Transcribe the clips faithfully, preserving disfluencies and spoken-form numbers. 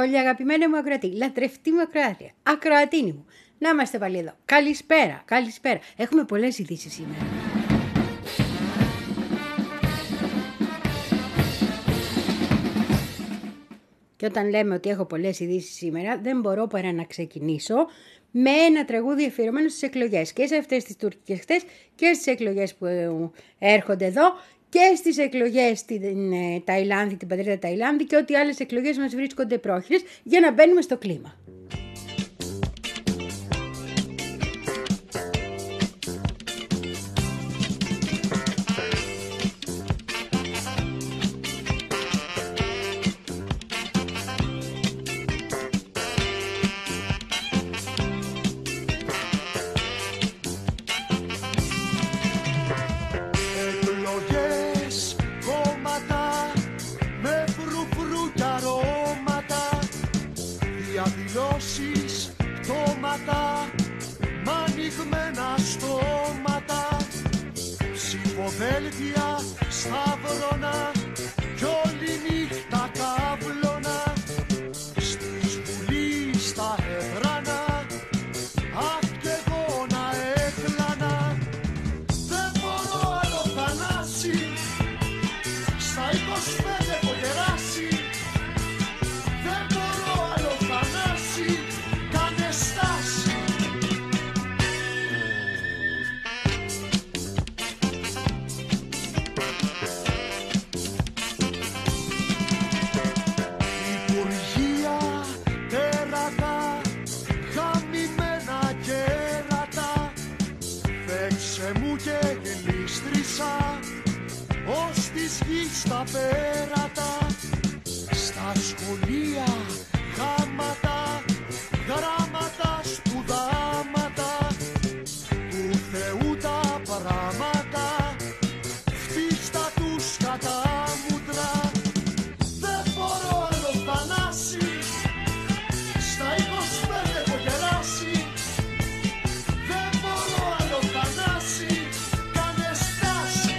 πολύ αγαπημένη μου ακροατή, λατρευτή μου ακροάτρια, ακροατίνη μου. Να είμαστε πάλι εδώ. Καλησπέρα, καλησπέρα. Έχουμε πολλές ειδήσεις σήμερα. Και όταν λέμε ότι έχω πολλές ειδήσεις σήμερα, δεν μπορώ παρά να ξεκινήσω με ένα τραγούδι αφιερωμένο στις εκλογές. Και σε αυτές τις τουρκικές χτες και στις εκλογές που έρχονται εδώ και στις εκλογές στην Ταϊλάνδη, την πατρίδα Ταϊλάνδη και ό,τι άλλες εκλογές μας βρίσκονται πρόχειρες για να μπαίνουμε στο κλίμα. Ψηφοδέλτια, σταυρώνα κι όλη νύχτα καύλωνα στη Βουλή στα έδρανα, αχ κι εγώ να έκλανα. Δεν μπορώ άλλο Θανάση, στα είκοσι πέντε έχω γεράσει. Δεν μπορώ άλλο Θανάση, κάνε στάση. Ως της γης στα πέρατα, στα σχολεία γάματα, γράμματα, σπουδάματα, του Θεού τα πράματα, φτύστα τους κατά μούτρα. Δεν μπορώ άλλο Θανάση, στα είκοσι πέντε έχω γεράσει. Δεν μπορώ άλλο Θανάση, κάνε στάση.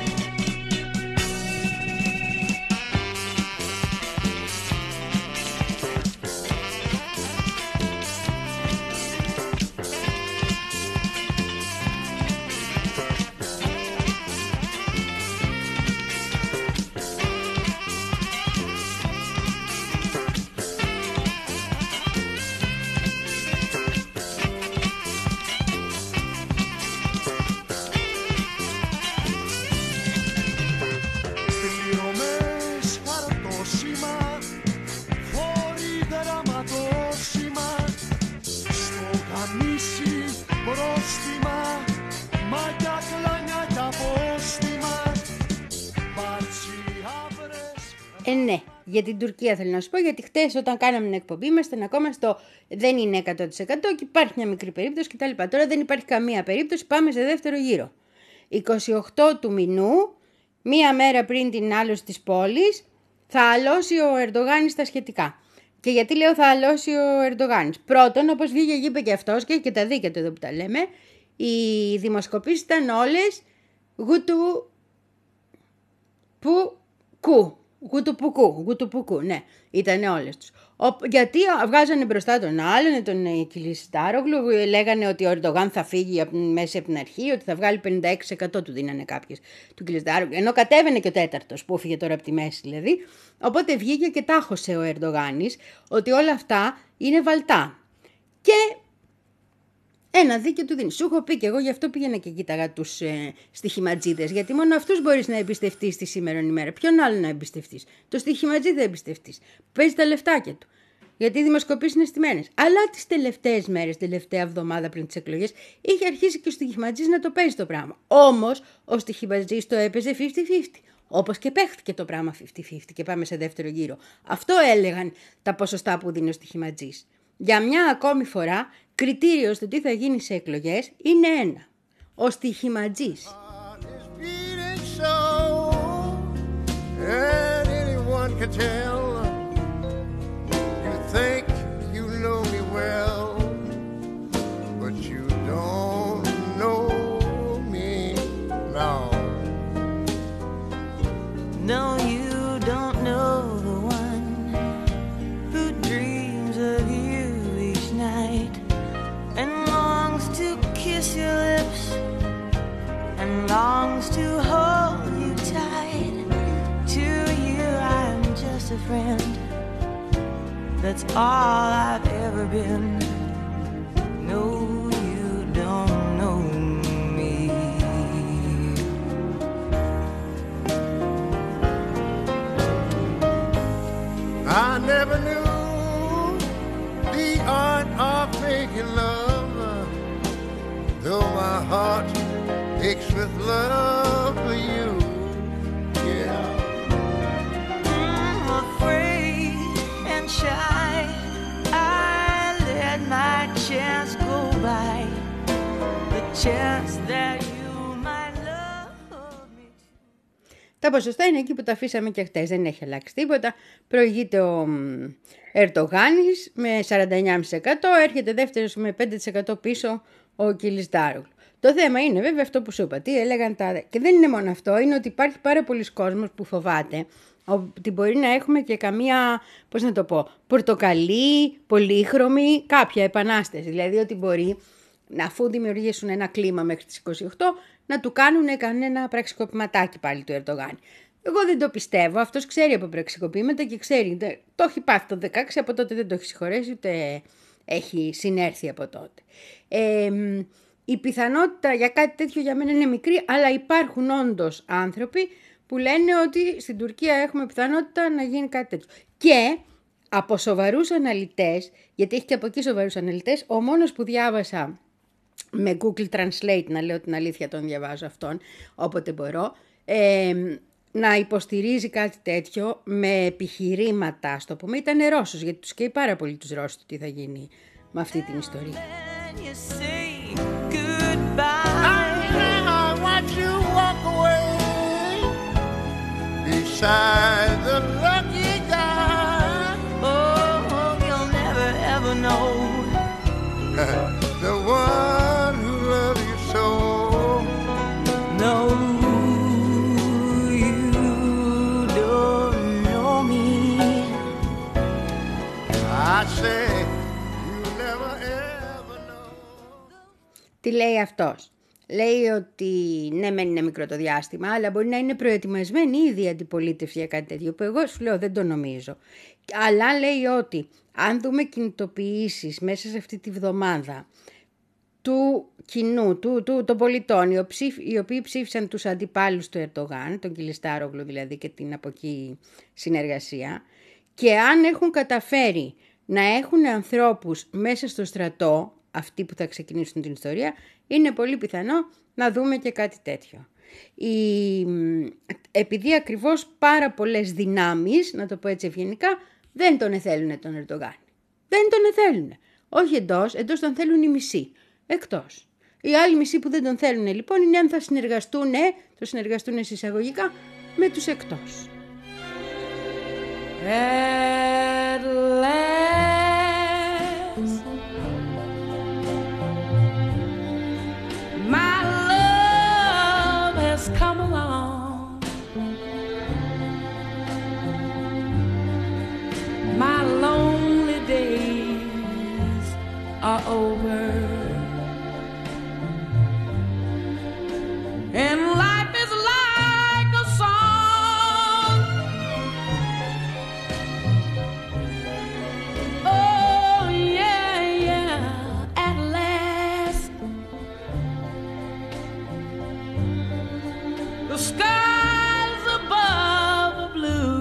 Πληρωμές χαρτόσημα, φόροι δραματόσημα, στο γαμίσι πρόστιμα, μάγια κλάνια κι απόστιμα, μπάτσι άβρες. Ε, ναι, για την Τουρκία θέλω να σου πω, γιατί χτες όταν κάναμε την εκπομπή ήμασταν ακόμα στο δεν είναι εκατό τοις εκατό και υπάρχει μια μικρή περίπτωση κτλ. Τώρα δεν υπάρχει καμία περίπτωση, πάμε σε δεύτερο γύρο. είκοσι οκτώ του μηνού, μία μέρα πριν την άλωση της πόλης, θα αλώσει ο Ερντογάνης τα σχετικά. Και γιατί λέω θα αλώσει ο Ερντογάνης? Πρώτον, όπως βγήκε και είπε και αυτός, και έχει και τα δίκαια του εδώ που τα λέμε, οι δημοσκοπήσεις ήταν όλες γουτου που κου. Γουτουπουκού, γουτουπουκού, ναι, ήταν όλες τους. Ο, γιατί βγάζανε μπροστά τον άλλον, τον Κιλισντάρογλου, λέγανε ότι ο Ερντογάν θα φύγει μέσα από την αρχή, ότι θα βγάλει πενήντα έξι τοις εκατό του δίνανε κάποιες του Κιλισντάρογλου, ενώ κατέβαινε και ο τέταρτος που έφυγε τώρα από τη μέση δηλαδή. Οπότε βγήκε και τάχωσε ο Ερντογάνης ότι όλα αυτά είναι βαλτά. Και ένα δίκαιο του δίνει. Σου έχω πει και εγώ, γι' αυτό πήγαινα και κοίταγα τους ε, στοιχηματζίδες. Γιατί μόνο αυτούς μπορείς να εμπιστευτείς τη σήμερον ημέρα. Ποιον άλλο να εμπιστευτείς? Το στοιχηματζίδε εμπιστευτείς. Παίζει τα λεφτάκια του. Γιατί οι δημοσκοπήσεις είναι στημένες. Αλλά τις τελευταίες μέρες, τελευταία εβδομάδα πριν τις εκλογές, είχε αρχίσει και ο στοιχηματζής να το παίζει το πράγμα. Όμως ο στοιχηματζής το έπαιζε πενήντα πενήντα. Όπως και παίχτηκε το πράγμα πενήντα πενήντα και πάμε σε δεύτερο γύρο. Αυτό έλεγαν τα ποσοστά που δίνει ο στοιχηματζής. Για μια ακόμη φορά, κριτήριο στο τι θα γίνει σε εκλογές είναι ένα. Ο στοιχηματζής. No, you don't know the one who dreams longs to hold you tight. To you I'm just a friend. That's all I've ever been. No, you don't know me. I never knew the art of making love, though my heart aches with love for you. Yeah. I'm afraid and shy. I let my chance go by. The chance that you might love me. Τα ποσοστά είναι εκεί που τα αφήσαμε και χτες, δεν έχει αλλάξει τίποτα. Προηγείται ο Ερντογάνης με σαράντα εννιά κόμμα πέντε τοις εκατό, έρχεται δεύτερος με πέντε τοις εκατό πίσω ο Κιλισντάρογλου. Το θέμα είναι βέβαια αυτό που σου είπα, τι έλεγαν τα... Και δεν είναι μόνο αυτό, είναι ότι υπάρχει πάρα πολλοί κόσμος που φοβάται ότι μπορεί να έχουμε και καμία, πώς να το πω, πορτοκαλί, πολύχρωμη, κάποια επανάσταση. Δηλαδή ότι μπορεί, αφού δημιουργήσουν ένα κλίμα μέχρι τις είκοσι οκτώ, να του κάνουν κανένα πραξικοπηματάκι πάλι του Ερντογάν. Εγώ δεν το πιστεύω, αυτός ξέρει από πραξικοπήματα και ξέρει, το έχει πάθει το δεκαέξι, από τότε δεν το έχει συγχωρέσει, ούτε έχει συνέρθει από τότε. Ε, η πιθανότητα για κάτι τέτοιο για μένα είναι μικρή, αλλά υπάρχουν όντως άνθρωποι που λένε ότι στην Τουρκία έχουμε πιθανότητα να γίνει κάτι τέτοιο. Και από σοβαρούς αναλυτές, γιατί έχει και από εκεί σοβαρούς αναλυτές, ο μόνος που διάβασα με Google Translate, να λέω την αλήθεια, τον διαβάζω αυτόν όποτε μπορώ, ε, να υποστηρίζει κάτι τέτοιο με επιχειρήματα, στο πούμε, ήταν Ρώσος, γιατί τους καίει πάρα πολύ τους Ρώσους τι θα γίνει με αυτή την ιστορία. Beside the lucky guy, oh, you'll never ever know the one who loves you so. No, you don't know me. I say you'll never ever know. Τι λέει αυτός? Λέει ότι ναι, μεν είναι μικρό το διάστημα, αλλά μπορεί να είναι προετοιμασμένη ήδη η αντιπολίτευση για κάτι τέτοιο, που εγώ σου λέω δεν το νομίζω. Αλλά λέει ότι αν δούμε κινητοποιήσεις μέσα σε αυτή τη βδομάδα του κοινού, του, του, των πολιτών, οι, οψήφ, οι οποίοι ψήφισαν τους αντιπάλους του Ερντογάν, τον Κιλισντάρογλου δηλαδή και την από εκεί συνεργασία, και αν έχουν καταφέρει να έχουν ανθρώπους μέσα στο στρατό, αυτοί που θα ξεκινήσουν την ιστορία, είναι πολύ πιθανό να δούμε και κάτι τέτοιο. Η... Επειδή ακριβώς πάρα πολλές δυνάμεις, να το πω έτσι ευγενικά, δεν τον εθέλουν τον Ερντογάν. Δεν τον εθέλουν. Όχι εντός, εντός τον θέλουν οι μισοί. Εκτός. Οι άλλοι μισοί που δεν τον θέλουν λοιπόν είναι αν θα συνεργαστούν, το συνεργαστούν εισαγωγικά, με τους εκτός. At last, my love has come along. My lonely days are over, and life is like a song. Oh yeah, yeah, at last the skies above are blue.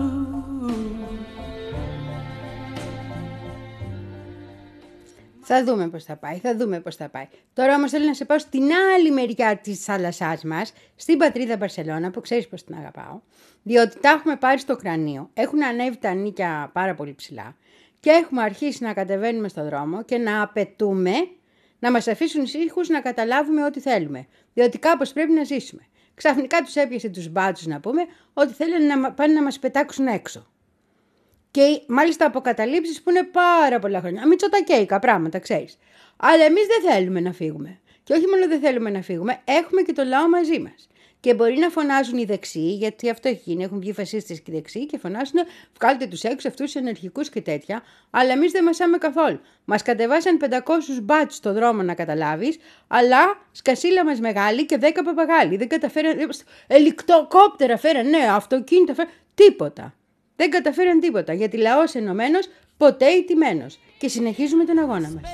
Θα δούμε πώς θα πάει, θα δούμε πώς θα πάει. Τώρα όμως θέλω να σε πάω στην άλλη μεριά της θάλασσάς μας, στην πατρίδα Μπαρσελώνα, που ξέρεις πώς την αγαπάω, διότι τα έχουμε πάρει στο κρανίο, έχουν ανέβει τα νίκια πάρα πολύ ψηλά και έχουμε αρχίσει να κατεβαίνουμε στον δρόμο και να απαιτούμε να μας αφήσουν ήσυχους να καταλάβουμε ό,τι θέλουμε, διότι κάπως πρέπει να ζήσουμε. Ξαφνικά τους έπιασε τους μπάτσους να πούμε ότι θέλουν να πάνε να μας πετάξουν έξω. Και μάλιστα αποκαταλήψεις που είναι πάρα πολλά χρόνια. Μητσοτακέικα πράγματα, ξέρεις. Αλλά εμείς δεν θέλουμε να φύγουμε. Και όχι μόνο δεν θέλουμε να φύγουμε, έχουμε και το λαό μαζί μας. Και μπορεί να φωνάζουν οι δεξιοί, γιατί αυτό έχει γίνει. Έχουν βγει φασίστες και οι δεξιοί και φωνάζουν, βγάλτε τους έξω αυτούς τους ενεργικούς και τέτοια. Αλλά εμείς δεν μασάμε καθόλου. Μας κατεβάσαν πεντακόσιους μπάτς στο δρόμο, να καταλάβεις, αλλά σκασίλα μας μεγάλη και δέκα παπαγάλοι. Δεν καταφέραν. Ελικτοκόπτερα φέραν, ναι, αυτοκίνητα φέραν. Τίποτα. Δεν καταφέραν τίποτα. Γιατί λαός ενωμένος, ποτέ ηττημένος. Και συνεχίζουμε τον αγώνα μας.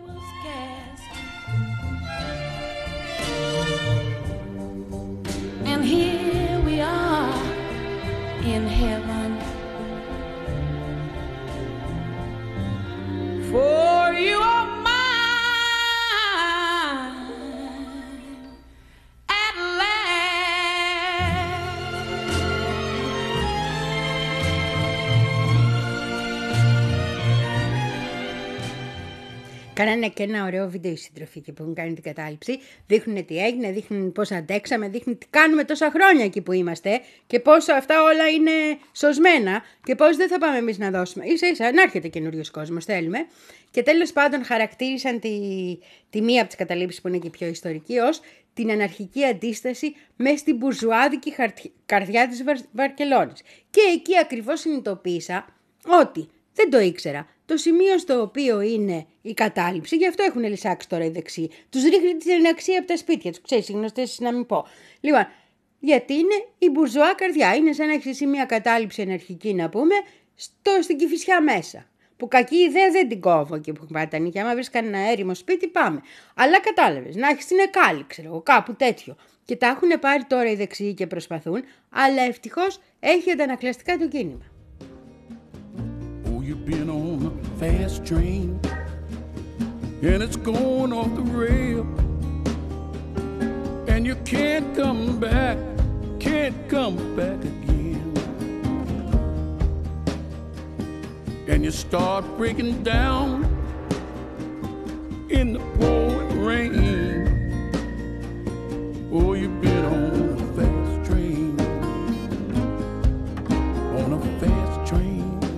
And here we are in heaven, for you are mine at last. Κάνανε και ένα ωραίο βίντεο οι σύντροφοι και που έχουν κάνει την κατάληψη. Δείχνουν τι έγινε, δείχνουν πώς αντέξαμε, δείχνουν τι κάνουμε τόσα χρόνια εκεί που είμαστε και πώς αυτά όλα είναι σωσμένα και πώς δεν θα πάμε εμείς να δώσουμε. Ίσα ίσα να έρχεται καινούριος κόσμος, θέλουμε. Και τέλος πάντων χαρακτήρισαν τη, τη μία από τις καταλήψεις που είναι και πιο ιστορική ως την αναρχική αντίσταση μέσα στην μπουρζουάδικη καρδιά της Βαρ, Βαρκελόνης. Και εκεί ακριβώς συνειδητοποίησα ότι δεν το ήξερα. Το σημείο στο οποίο είναι η κατάληψη, γι' αυτό έχουν λυσάξει τώρα οι δεξιοί. Τους ρίχνει την αξία από τα σπίτια τους. Ξέρεις, οι γνωστές να μην πω. Λοιπόν, γιατί είναι η μπουρζουά καρδιά. Είναι σαν να έχεις εσύ μια κατάληψη αναρχική, να πούμε, στο, στην Κηφισιά μέσα. Που κακή ιδέα δεν την κόβω εκεί που πάει τα νύχια. Άμα βρεις κανένα έρημο σπίτι, πάμε. Αλλά κατάλαβες, να έχεις την Εκάλη, ξέρω εγώ, κάπου τέτοιο. Και τα έχουν πάρει τώρα οι δεξιοί και προσπαθούν, αλλά ευτυχώς έχει αντανακλαστικά το κίνημα. You've been on a fast train and it's going off the rail and you can't come back, can't come back again, and you start breaking down in the pouring rain. Oh, you've been on a fast train, on a fast train,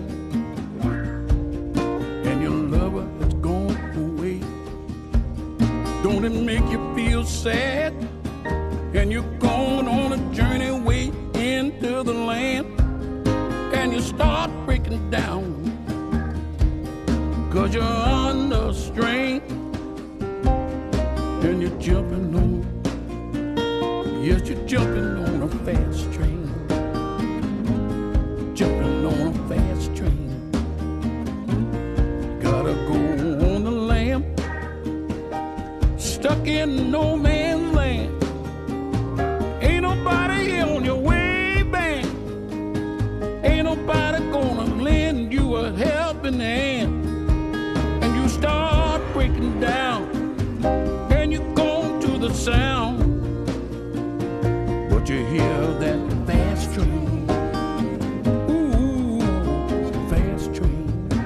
don't it make you feel sad? And you're going on a journey way into the land, and you start breaking down, cause you're under strain, and you're jumping on, yes, you're jumping on a fast train, jumping on a fast train, gotta go on the lam, stuck in no man's land. Ain't nobody on your way back. Ain't nobody gonna lend you a helping hand. And you start breaking down, and you go to the sound, but you hear that fast train. Ooh, fast train.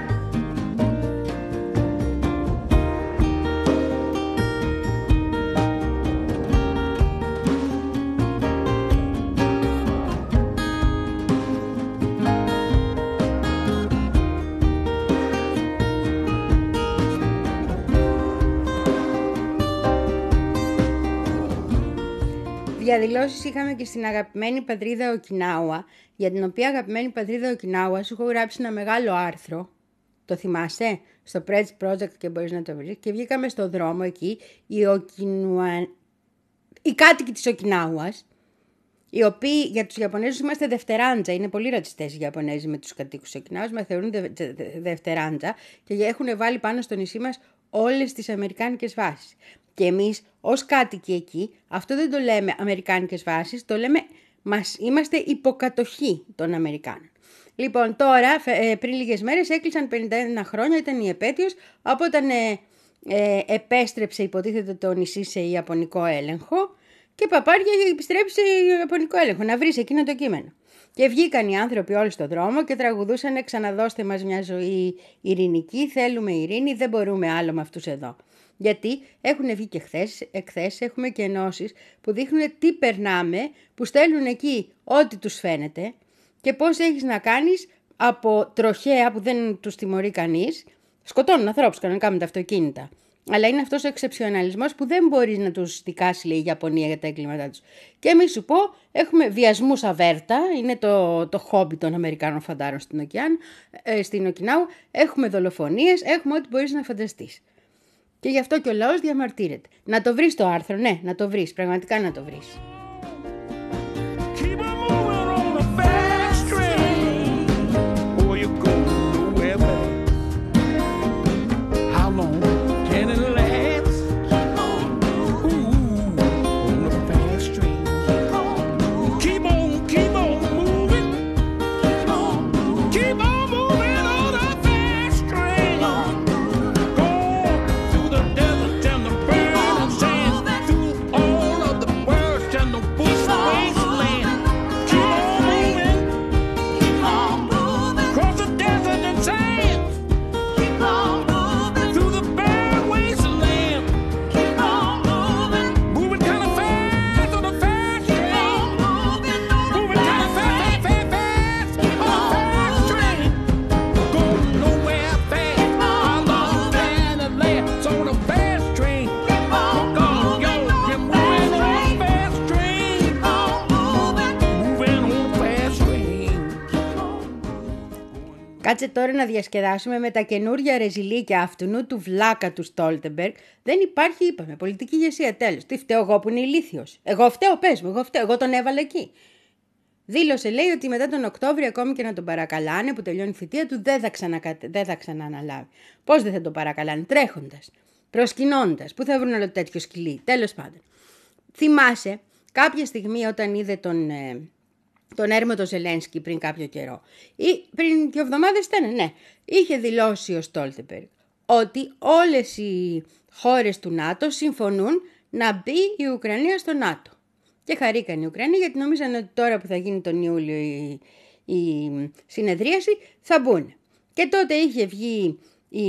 Διαδηλώσεις είχαμε και στην αγαπημένη πατρίδα Οκινάουα, για την οποία αγαπημένη πατρίδα Οκινάουα σου έχω γράψει ένα μεγάλο άρθρο. Το θυμάσαι? Στο Press Project και μπορείς να το βρεις. Και βγήκαμε στο δρόμο εκεί, οι, Οκινουα... οι κάτοικοι της Οκινάουας, οι οποίοι για τους Ιαπωνέζους είμαστε δευτεράντζα. Είναι πολύ ρατσιστές οι Ιαπωνέζοι με τους κατοίκους της Οκινάουας, μας θεωρούν δε, δε, δε, δευτεράντζα και έχουν βάλει πάνω στο νησί μας όλες τις αμερικάνικες βάσεις. Και εμείς ως κάτοικοι εκεί, αυτό δεν το λέμε αμερικάνικες βάσεις, το λέμε μας είμαστε υποκατοχή των Αμερικάνων. Λοιπόν, τώρα, πριν λίγες μέρες έκλεισαν πενήντα ένα χρόνια, ήταν η επέτειος, από όταν ε, ε, επέστρεψε υποτίθεται το νησί σε ιαπωνικό έλεγχο και παπάρια επιστρέψει σε ιαπωνικό έλεγχο, να βρεις εκείνο το κείμενο. Και βγήκαν οι άνθρωποι όλοι στον δρόμο και τραγουδούσαν «Ξαναδώστε μας μια ζωή ειρηνική, θέλουμε ειρήνη, δεν μπορούμε άλλο με αυτούς εδώ». Γιατί έχουν βγει και χθες, εκθέσεις, έχουμε και ενώσεις που δείχνουν τι περνάμε, που στέλνουν εκεί ό,τι τους φαίνεται και πώς έχεις να κάνεις από τροχέα που δεν τους τιμωρεί κανείς. Σκοτώνουν ανθρώπους κανονικά με τα αυτοκίνητα. Αλλά είναι αυτός ο εξεψιοναλισμός που δεν μπορείς να τους δικάσει, λέει η Ιαπωνία, για τα εγκλήματά τους. Και μη σου πω, έχουμε βιασμούς αβέρτα, είναι το, το χόμπι των Αμερικάνων φαντάρων στην, Οκεάν, ε, στην Οκινάου, έχουμε δολοφονίες, έχουμε ό,τι μπορείς να φανταστείς. Και γι' αυτό και ο λαός διαμαρτύρεται. Να το βρεις το άρθρο, ναι, να το βρεις, πραγματικά να το βρεις. Κάτσε τώρα να διασκεδάσουμε με τα καινούρια ρεζιλίκια αυτού του βλάκα του Στόλτεμπεργκ. Δεν υπάρχει, είπαμε, πολιτική ηγεσία, τέλος. Τι φταίω εγώ που είναι ηλίθιος? Εγώ φταίω, πες μου, εγώ φταίω, εγώ τον έβαλα εκεί. Δήλωσε, λέει, ότι μετά τον Οκτώβριο, ακόμη και να τον παρακαλάνε που τελειώνει η θητεία του, δεν θα, ξανακατε... δεν θα ξανααναλάβει. Πώς δεν θα τον παρακαλάνε? Τρέχοντας, προσκυνώντας, που θα βρουν όλο τέτοιο σκυλί. Τέλος πάντων. Θυμάσαι κάποια στιγμή όταν είδε τον. Ε... τον έρμο Ζελένσκι πριν κάποιο καιρό, ή πριν δύο εβδομάδες ήταν, ναι, είχε δηλώσει ο Στόλτεμπεργκ ότι όλες οι χώρες του ΝΑΤΟ συμφωνούν να μπει η Ουκρανία στο ΝΑΤΟ. Και χαρήκαν οι Ουκρανοί γιατί νομίζαν ότι τώρα που θα γίνει τον Ιούλιο η, η συνεδρίαση θα μπουν. Και τότε είχε βγει η,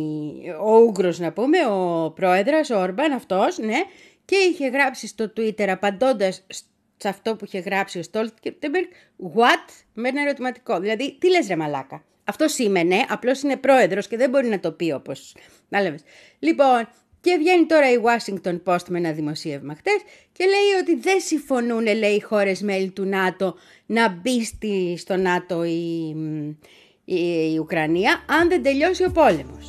ο Ούγγρος, να πούμε, ο πρόεδρος, ο Όρμπαν αυτός, ναι, και είχε γράψει στο Twitter απαντώντας σε αυτό που είχε γράψει ο Στόλτεμπεργκ, what, με ένα ερωτηματικό. Δηλαδή, τι λες ρε μαλάκα? Αυτό σήμαινε, απλώς είναι πρόεδρος και δεν μπορεί να το πει όπως να λέμε. Λοιπόν, και βγαίνει τώρα η Washington Post με ένα δημοσίευμα χτες και λέει ότι δεν συμφωνούν, λέει, οι χώρες μέλη του ΝΑΤΟ να μπει στη, στο ΝΑΤΟ η, η, η Ουκρανία αν δεν τελειώσει ο πόλεμος.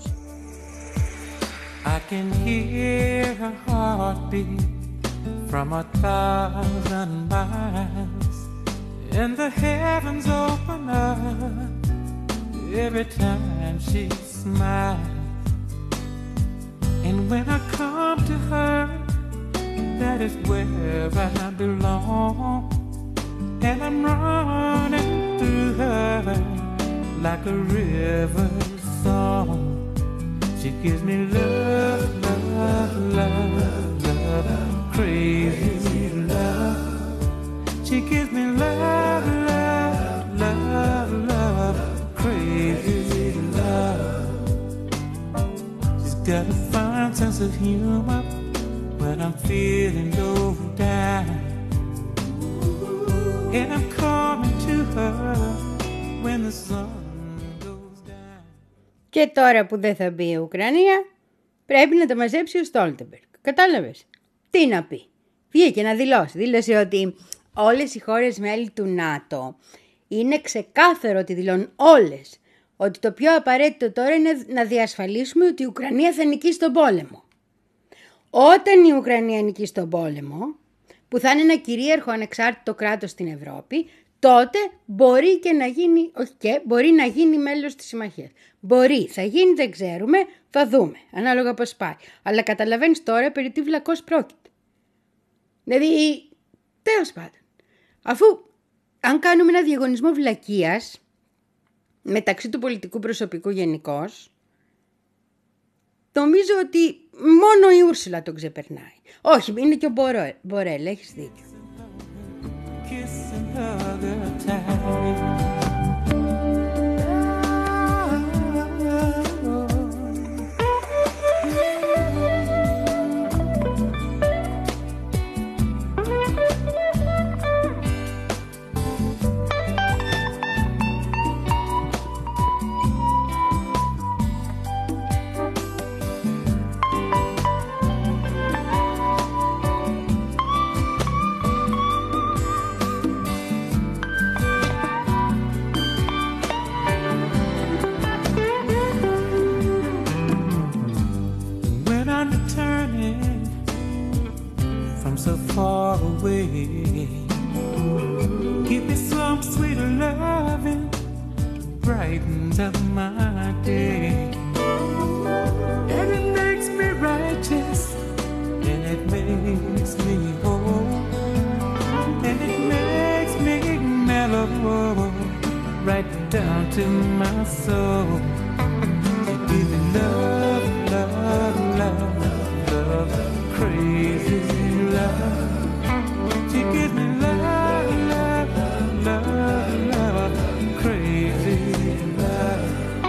I can hear a heartbeat from a thousand miles, and the heavens open up every time she smiles. And when I come to her, that is where I belong. And I'm running through her like a river song. She gives me love, love, love, love, crazy love. She gives me love, love, love, love, crazy love. She's got a fine sense of humor when I'm feeling low down. And I'm coming to her when the sun goes down. Και τώρα που δεν θα μπει η Ουκρανία, πρέπει να τα μαζέψει ο Στόλτεμπεργκ. Κατάλαβες? Τι να πει? Βγήκε να δηλώσει. Δήλωσε ότι όλες οι χώρες μέλη του ΝΑΤΟ είναι ξεκάθαρο ότι δηλώνουν όλες ότι το πιο απαραίτητο τώρα είναι να διασφαλίσουμε ότι η Ουκρανία θα νικήσει τον πόλεμο. Όταν η Ουκρανία νικήσει τον πόλεμο, που θα είναι ένα κυρίαρχο ανεξάρτητο κράτος στην Ευρώπη, τότε μπορεί και να γίνει, όχι και, μπορεί να γίνει μέλος της συμμαχίας. Μπορεί, θα γίνει, δεν ξέρουμε, θα δούμε, ανάλογα πώς πάει. Αλλά καταλαβαίνεις τώρα περί τι βλακός πρόκειται. Δηλαδή, τέλος πάντων, αφού αν κάνουμε ένα διαγωνισμό βλακείας μεταξύ του πολιτικού προσωπικού γενικώς, νομίζω ότι μόνο η Ούρσουλα τον ξεπερνάει. Όχι, είναι και ο Μπορέλ, έχεις δίκιο. so far away. Give me some sweet loving, brightens up my day. And it makes me righteous, and it makes me whole, and it makes me mellow, right down to my soul. You give me love, love, love, love, crazy love. You give me love, love, love, love, crazy love.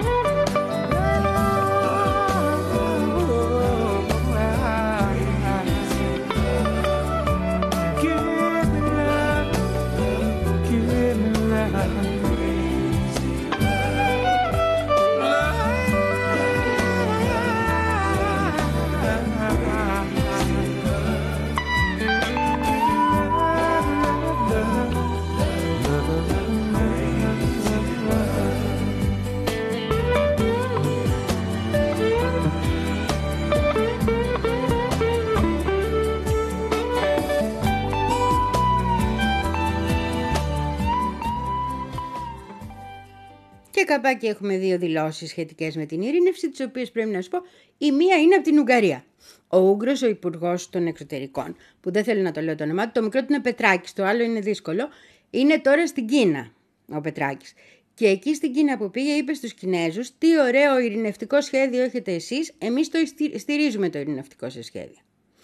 Και καπάκι έχουμε δύο δηλώσεις σχετικές με την ειρήνευση, τις οποίες πρέπει να σου πω. Η μία είναι από την Ουγγαρία. Ο Ούγγρος, ο Υπουργός των Εξωτερικών, που δεν θέλω να το λέω το όνομά του, το μικρό του είναι Πετράκης, το άλλο είναι δύσκολο, είναι τώρα στην Κίνα ο Πετράκης. Και εκεί στην Κίνα που πήγε είπε στους Κινέζους, τι ωραίο ειρηνευτικό σχέδιο έχετε εσείς, εμείς το στηρίζουμε το ειρηνευτικό σας σχέδιο.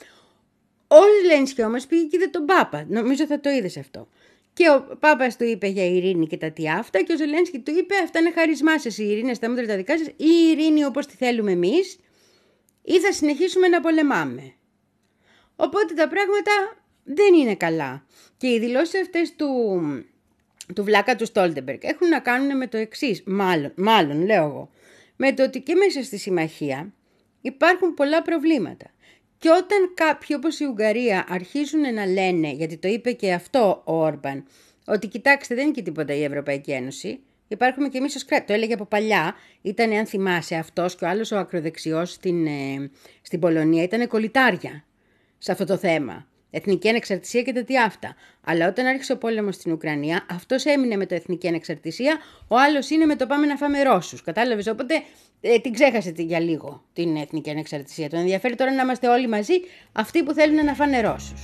Ο Ζελένσκι όμως πήγε και είδε τον Πάπα, νομίζω θα το είδες αυτό. Και ο Πάπας του είπε για ειρήνη και τα τι αυτά και ο Ζελένσκι του είπε αυτά είναι χαρισμά σας, η ειρήνη στα μούτρα τα δικά σας ή η ειρήνη όπως τη θέλουμε εμείς ή θα συνεχίσουμε να πολεμάμε. Οπότε τα πράγματα δεν είναι καλά. Και οι δηλώσεις αυτές του, του βλάκα του Στόλτεμπεργκ έχουν να κάνουν με το εξής, μάλλον, μάλλον λέω εγώ, με το ότι και μέσα στη συμμαχία υπάρχουν πολλά προβλήματα. Και όταν κάποιοι όπως η Ουγγαρία αρχίζουν να λένε, γιατί το είπε και αυτό ο Όρμπαν, ότι κοιτάξτε δεν είναι και τίποτα η Ευρωπαϊκή Ένωση, υπάρχουμε και εμείς ως κράτη. Το έλεγε από παλιά, ήταν αν θυμάσαι αυτός και ο άλλος ο ακροδεξιός στην, ε, στην Πολωνία, ήταν κολλητάρια σε αυτό το θέμα. Εθνική ανεξαρτησία και τα τι αυτά. Αλλά όταν άρχισε ο πόλεμος στην Ουκρανία, αυτός έμεινε με το εθνική ανεξαρτησία, ο άλλος είναι με το πάμε να φάμε Ρώσους. Κατάλαβες, οπότε ε, την ξέχασε για λίγο την εθνική ανεξαρτησία. Τον ενδιαφέρει τώρα να είμαστε όλοι μαζί αυτοί που θέλουν να φάνε Ρώσους.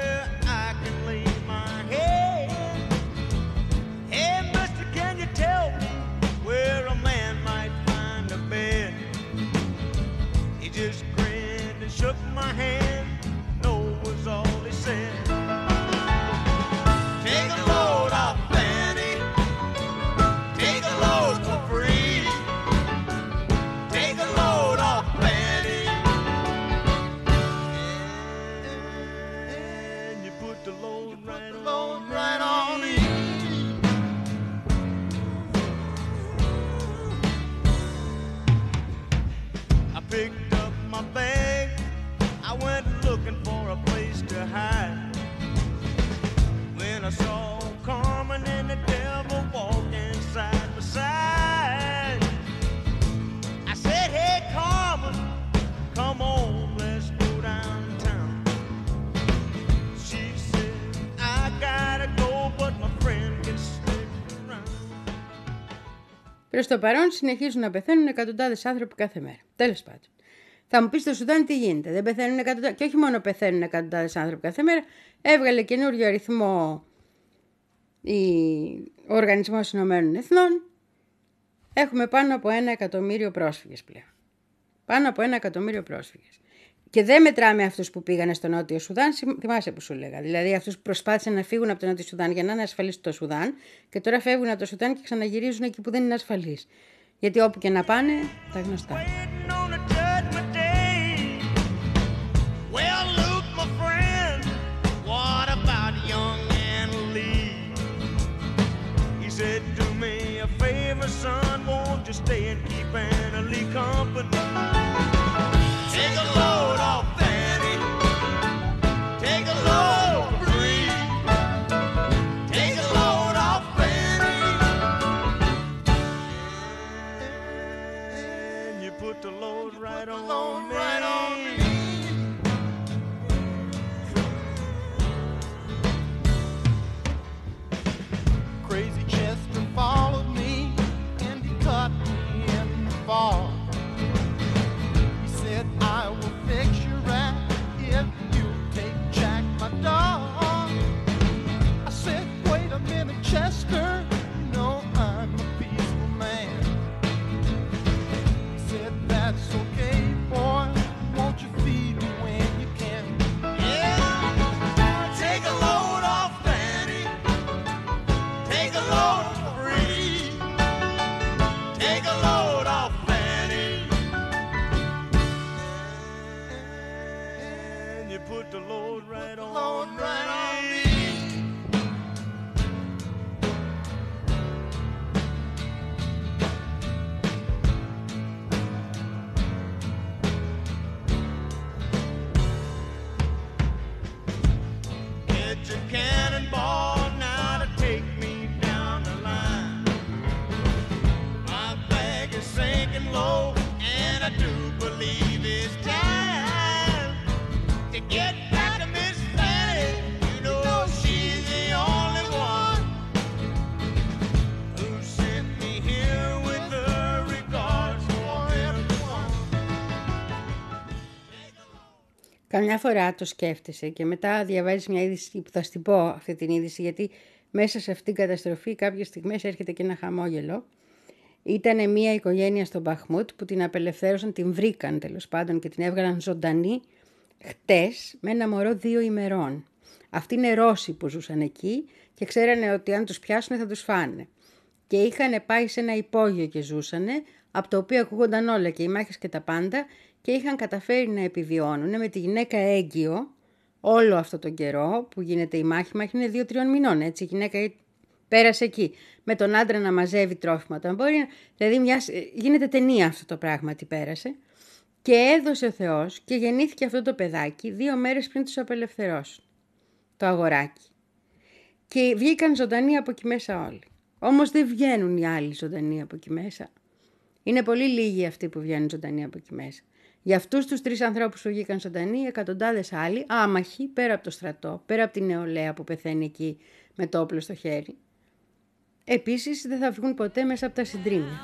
Προς το παρόν συνεχίζουν να πεθαίνουν εκατοντάδες άνθρωποι κάθε μέρα. Τέλος πάντων. Θα μου πει στο Σουδάν τι γίνεται. Δεν πεθαίνουν εκατοντάδες. Και όχι μόνο πεθαίνουν εκατοντάδες άνθρωποι κάθε μέρα. Έβγαλε καινούριο αριθμό ο Οργανισμός Ηνωμένων Εθνών. Έχουμε πάνω από ένα εκατομμύριο πρόσφυγες πλέον. Πάνω από ένα εκατομμύριο πρόσφυγες. Και δεν μετράμε αυτούς που πήγανε στο Νότιο Σουδάν, θυμάσαι που σου έλεγα. Δηλαδή αυτούς που προσπάθησαν να φύγουν από το Νότιο Σουδάν για να είναι ασφαλείς στο Σουδάν και τώρα φεύγουν από το Σουδάν και ξαναγυρίζουν εκεί που δεν είναι ασφαλείς. Γιατί όπου και να πάνε, τα γνωστά. Put the you put the load right on me. Get your cannonball now to take me down the line. My bag is sinking low, and I do believe it's time to get back to Miss Fanny. You know she's the only one who sent me here with her regards for everyone. Καμιά φορά το σκέφτεσαι και μετά διαβάζεις μια είδηση που θα στην πω αυτή την είδηση, γιατί μέσα σε αυτήν την καταστροφή κάποιες στιγμές έρχεται και ένα χαμόγελο. Ήτανε μια οικογένεια στο Μπαχμούτ που την απελευθέρωσαν, την βρήκαν τέλος πάντων και την έβγαλαν ζωντανή χτες με ένα μωρό δύο ημερών. Αυτοί είναι Ρώσοι που ζούσαν εκεί και ξέρανε ότι αν τους πιάσουν θα τους φάνε. Και είχαν πάει σε ένα υπόγειο και ζούσανε, από το οποίο ακούγονταν όλα και οι μάχες και τα πάντα, και είχαν καταφέρει να επιβιώνουν με τη γυναίκα έγκυο όλο αυτό τον καιρό που γίνεται η μάχη. Μάχη είναι δύο-τριών μηνών, έτσι. Η γυναίκα πέρασε εκεί με τον άντρα να μαζεύει τρόφιμα όταν μπορεί. Δηλαδή μιας, γίνεται ταινία αυτό το πράγμα τι πέρασε. Και έδωσε ο Θεός και γεννήθηκε αυτό το παιδάκι δύο μέρες πριν τους απελευθερώσουν. Το αγοράκι. Και βγήκαν ζωντανοί από εκεί μέσα όλοι. Όμως δεν βγαίνουν οι άλλοι ζωντανοί από εκεί μέσα. Είναι πολύ λίγοι αυτοί που βγαίνουν ζωντανοί από εκεί μέσα. Για αυτούς τους τρεις ανθρώπους που βγήκαν ζωντανοί, εκατοντάδες άλλοι, άμαχοι, πέρα από το στρατό, πέρα από την νεολαία που πεθαίνει εκεί με το όπλο στο χέρι. Επίσης δεν θα βγουν ποτέ μέσα από τα συντρίμμια.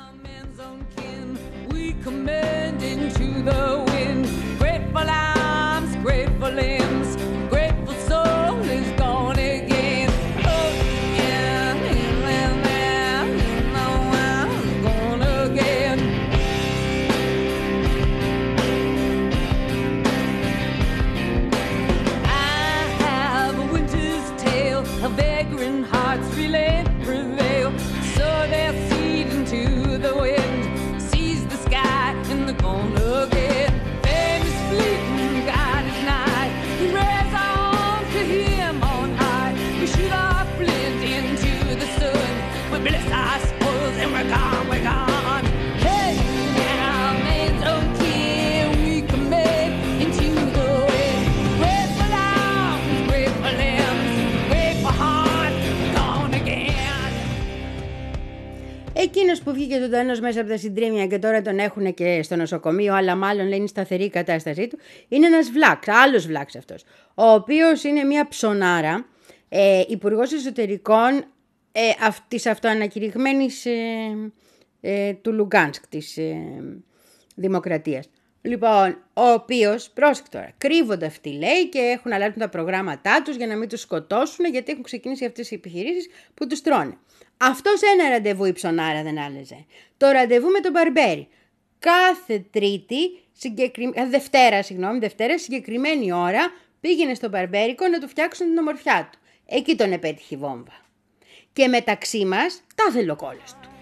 Εκείνος που βγήκε ζωντανός μέσα από τα συντρίμμια και τώρα τον έχουν και στο νοσοκομείο, αλλά μάλλον λέει είναι σταθερή η κατάστασή του, είναι ένας βλάξ, άλλος βλάξ αυτός, ο οποίος είναι μια ψωνάρα, ε, υπουργός εσωτερικών ε, αυ, της αυτοανακηρυγμένης ε, ε, του Λουγκάνσκ, της ε, Δημοκρατίας. Λοιπόν, ο οποίος, πρόσεχε τώρα, κρύβονται αυτοί λέει και έχουν αλλάξει τα προγράμματά τους για να μην τους σκοτώσουν, γιατί έχουν ξεκινήσει αυτές οι επιχειρήσεις που τους τρώνε. Αυτός ένα ραντεβού η ψωνάρα δεν άλλαζε. Το ραντεβού με τον Μπαρμπέρι. Κάθε Τρίτη, συγκεκρι... Δευτέρα, συγγνώμη, Δευτέρα, συγκεκριμένη ώρα, πήγαινε στον Μπαρμπέρικο να του φτιάξουν την ομορφιά του. Εκεί τον επέτυχε η βόμβα. Και μεταξύ μας, τα ήθελε ο κόλλος του.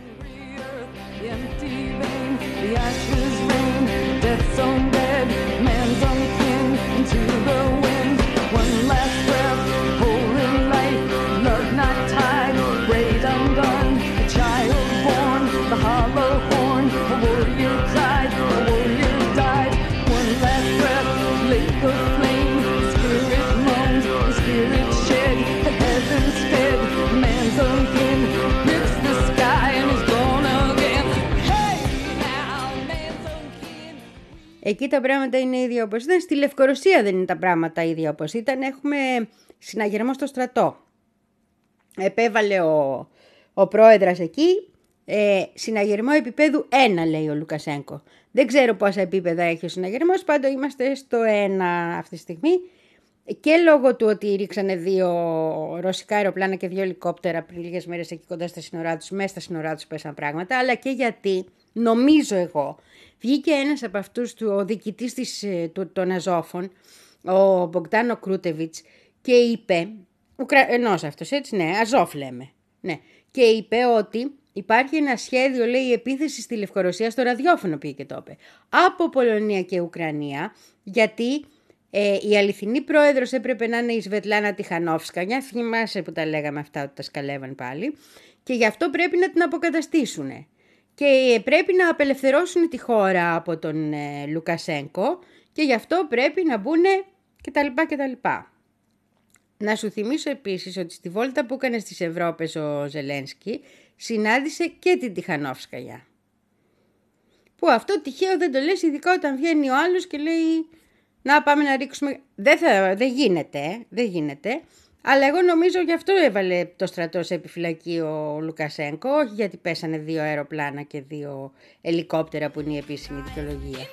Εκεί τα πράγματα είναι ίδια όπως ήταν. Στη Λευκορωσία δεν είναι τα πράγματα ίδια όπως ήταν. Έχουμε συναγερμό στο στρατό. Επέβαλε ο, ο πρόεδρας εκεί ε, συναγερμό επίπεδου ένα, λέει ο Λουκασένκο. Δεν ξέρω πόσα επίπεδα έχει ο συναγερμός, πάντως είμαστε στο ένα αυτή τη στιγμή. Και λόγω του ότι ρίξανε δύο ρωσικά αεροπλάνα και δύο ελικόπτερα πριν λίγες μέρες εκεί κοντά στα σύνορά τους, μέσα στα σύνορά τους πέσαν πράγματα, αλλά και γιατί, νομίζω εγώ, βγήκε ένας από αυτούς, ο διοικητής της, των Αζόφων, ο Μπογκδάνο Κρούτεβιτς, και είπε, Ουκρανός αυτός, έτσι, ναι, Αζόφ λέμε, ναι, και είπε ότι υπάρχει ένα σχέδιο, λέει, επίθεση στη Λευκορωσία, στο ραδιόφωνο πήγε και το είπε, από Πολωνία και Ουκρανία, γιατί Ε, η αληθινή πρόεδρος έπρεπε να είναι η Σβετλάνα Τιχανόφσκαγια, θυμάσαι που τα λέγαμε αυτά ότι τα σκαλεύαν πάλι, και γι' αυτό πρέπει να την αποκαταστήσουν. Και πρέπει να απελευθερώσουν τη χώρα από τον ε, Λουκασένκο και γι' αυτό πρέπει να μπουν κτλ. κτλ. Να σου θυμίσω επίσης ότι στη βόλτα που έκανε στις Ευρώπες ο Ζελένσκι συνάντησε και την Τιχανόφσκαγια. Που αυτό τυχαίο δεν το λες, ειδικά όταν βγαίνει ο άλλος και λέει να πάμε να ρίξουμε... Δεν, θα, δεν γίνεται, δεν γίνεται. Αλλά εγώ νομίζω γι' αυτό έβαλε το στρατό σε επιφυλακή ο Λουκασένκο, όχι γιατί πέσανε δύο αεροπλάνα και δύο ελικόπτερα που είναι η επίσημη δικαιολογία.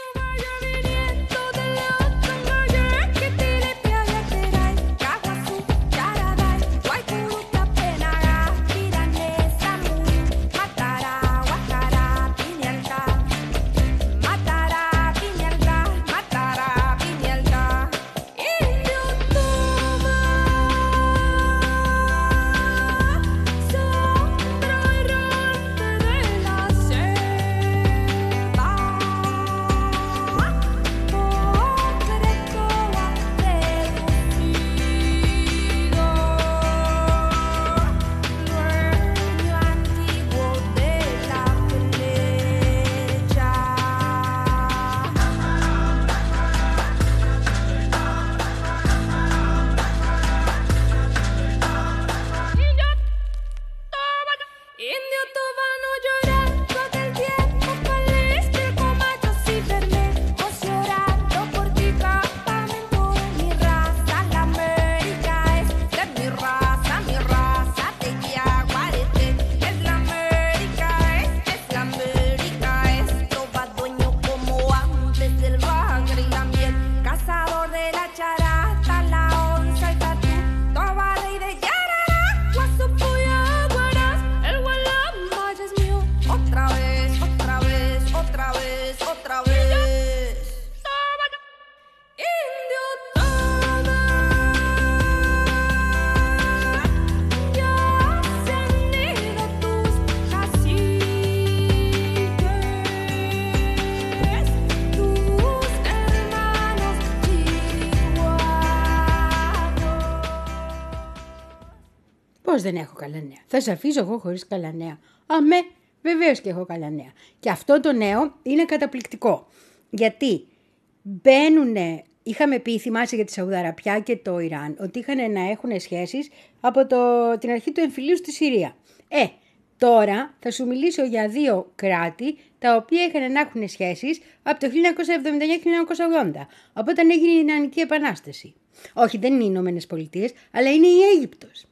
Πώς δεν έχω καλά νέα? Θα σε αφήσω εγώ χωρίς καλά νέα? Αμέ, βεβαίως και έχω καλά νέα. Και αυτό το νέο είναι καταπληκτικό. Γιατί μπαίνουνε, είχαμε πει, θυμάσαι για τη Σαουδαραπιά και το Ιράν, ότι είχαν να έχουν σχέσεις από το, την αρχή του εμφυλίου στη Συρία. Ε, τώρα θα σου μιλήσω για δύο κράτη τα οποία είχαν να έχουν σχέσεις από το χίλια εννιακόσια εβδομήντα εννιά και χίλια εννιακόσια ογδόντα, από όταν έγινε η Ιρανική Επανάσταση. Όχι, δεν είναι οι Ηνωμένες Πολιτείες, αλλά είναι η Αίγυπτος.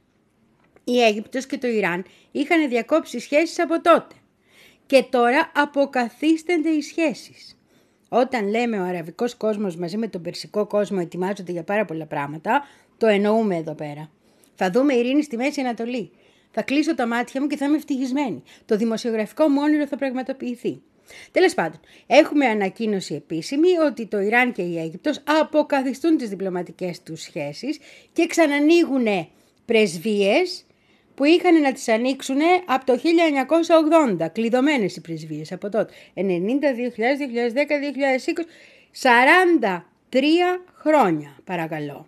Η Αίγυπτος και το Ιράν είχαν διακόψει σχέσεις από τότε. Και τώρα αποκαθίστανται οι σχέσεις. Όταν λέμε ο αραβικός κόσμος μαζί με τον περσικό κόσμο ετοιμάζονται για πάρα πολλά πράγματα, το εννοούμε εδώ πέρα. Θα δούμε ειρήνη στη Μέση Ανατολή. Θα κλείσω τα μάτια μου και θα είμαι ευτυχισμένη. Το δημοσιογραφικό μου όνειρο θα πραγματοποιηθεί. Τέλος πάντων, έχουμε ανακοίνωση επίσημη ότι το Ιράν και η Αίγυπτος αποκαθιστούν τις διπλωματικές τους σχέσεις και ξανανοίγουν πρεσβείες που είχαν να τις ανοίξουν από το χίλια εννιακόσια ογδόντα, κλειδωμένες οι πρεσβείες από τότε. ενενήντα, δύο χιλιάδες, δύο χιλιάδες δέκα, δύο χιλιάδες είκοσι, σαράντα τρία χρόνια παρακαλώ.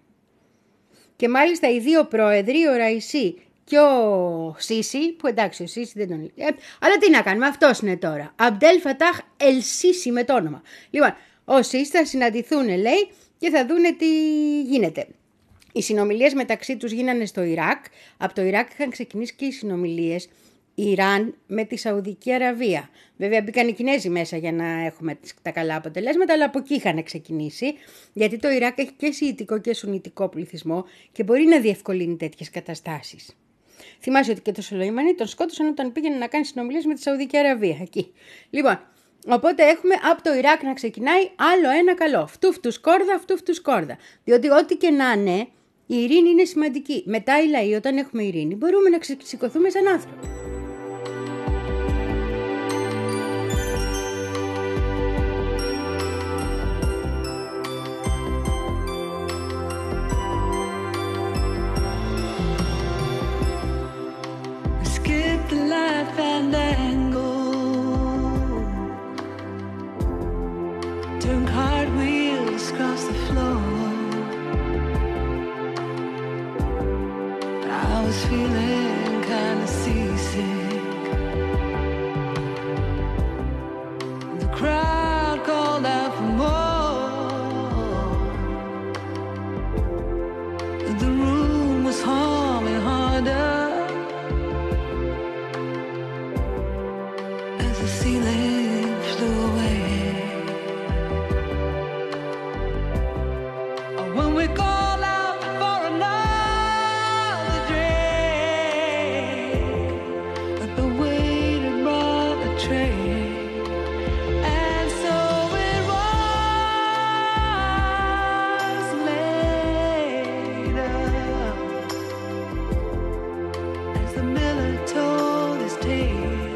Και μάλιστα οι δύο πρόεδροι, ο Ραϊσί και ο Σίσι, που εντάξει ο Σίσι δεν τον λέει, ε, αλλά τι να κάνουμε, αυτός είναι τώρα. Αμπτέλ Φατάχ Ελ Σίσι με το όνομα. Λοιπόν, ο Σίσι θα συναντηθούν, λέει, και θα δούνε τι γίνεται. Οι συνομιλίες μεταξύ τους γίνανε στο Ιράκ. Από το Ιράκ είχαν ξεκινήσει και οι συνομιλίες Ιράν με τη Σαουδική Αραβία. Βέβαια μπήκαν οι Κινέζοι μέσα για να έχουμε τα καλά αποτελέσματα, αλλά από εκεί είχαν ξεκινήσει, γιατί το Ιράκ έχει και σιητικό και σουνιτικό πληθυσμό και μπορεί να διευκολύνει τέτοιες καταστάσεις. Θυμάσαι ότι και το Σολεϊμανί τον σκότωσαν όταν πήγαινε να κάνει συνομιλίες με τη Σαουδική Αραβία εκεί. Λοιπόν, οπότε έχουμε από το Ιράκ να ξεκινάει άλλο ένα καλό. Φτού φτού σκόρδα, φτού φτού σκόρδα. Διότι ό,τι και να είναι, η ειρήνη είναι σημαντική. Μετά οι λαοί, όταν έχουμε ειρήνη, μπορούμε να ξεσηκωθούμε σαν άνθρωποι. Skip the life and angle. Turn cartwheels across the floor. was feeling kind of seasick. The crowd called out for more. The room was humming harder as the ceiling flew away. When we call out for another drink, but the waiter brought a tray, and so it was later as the miller told his tale,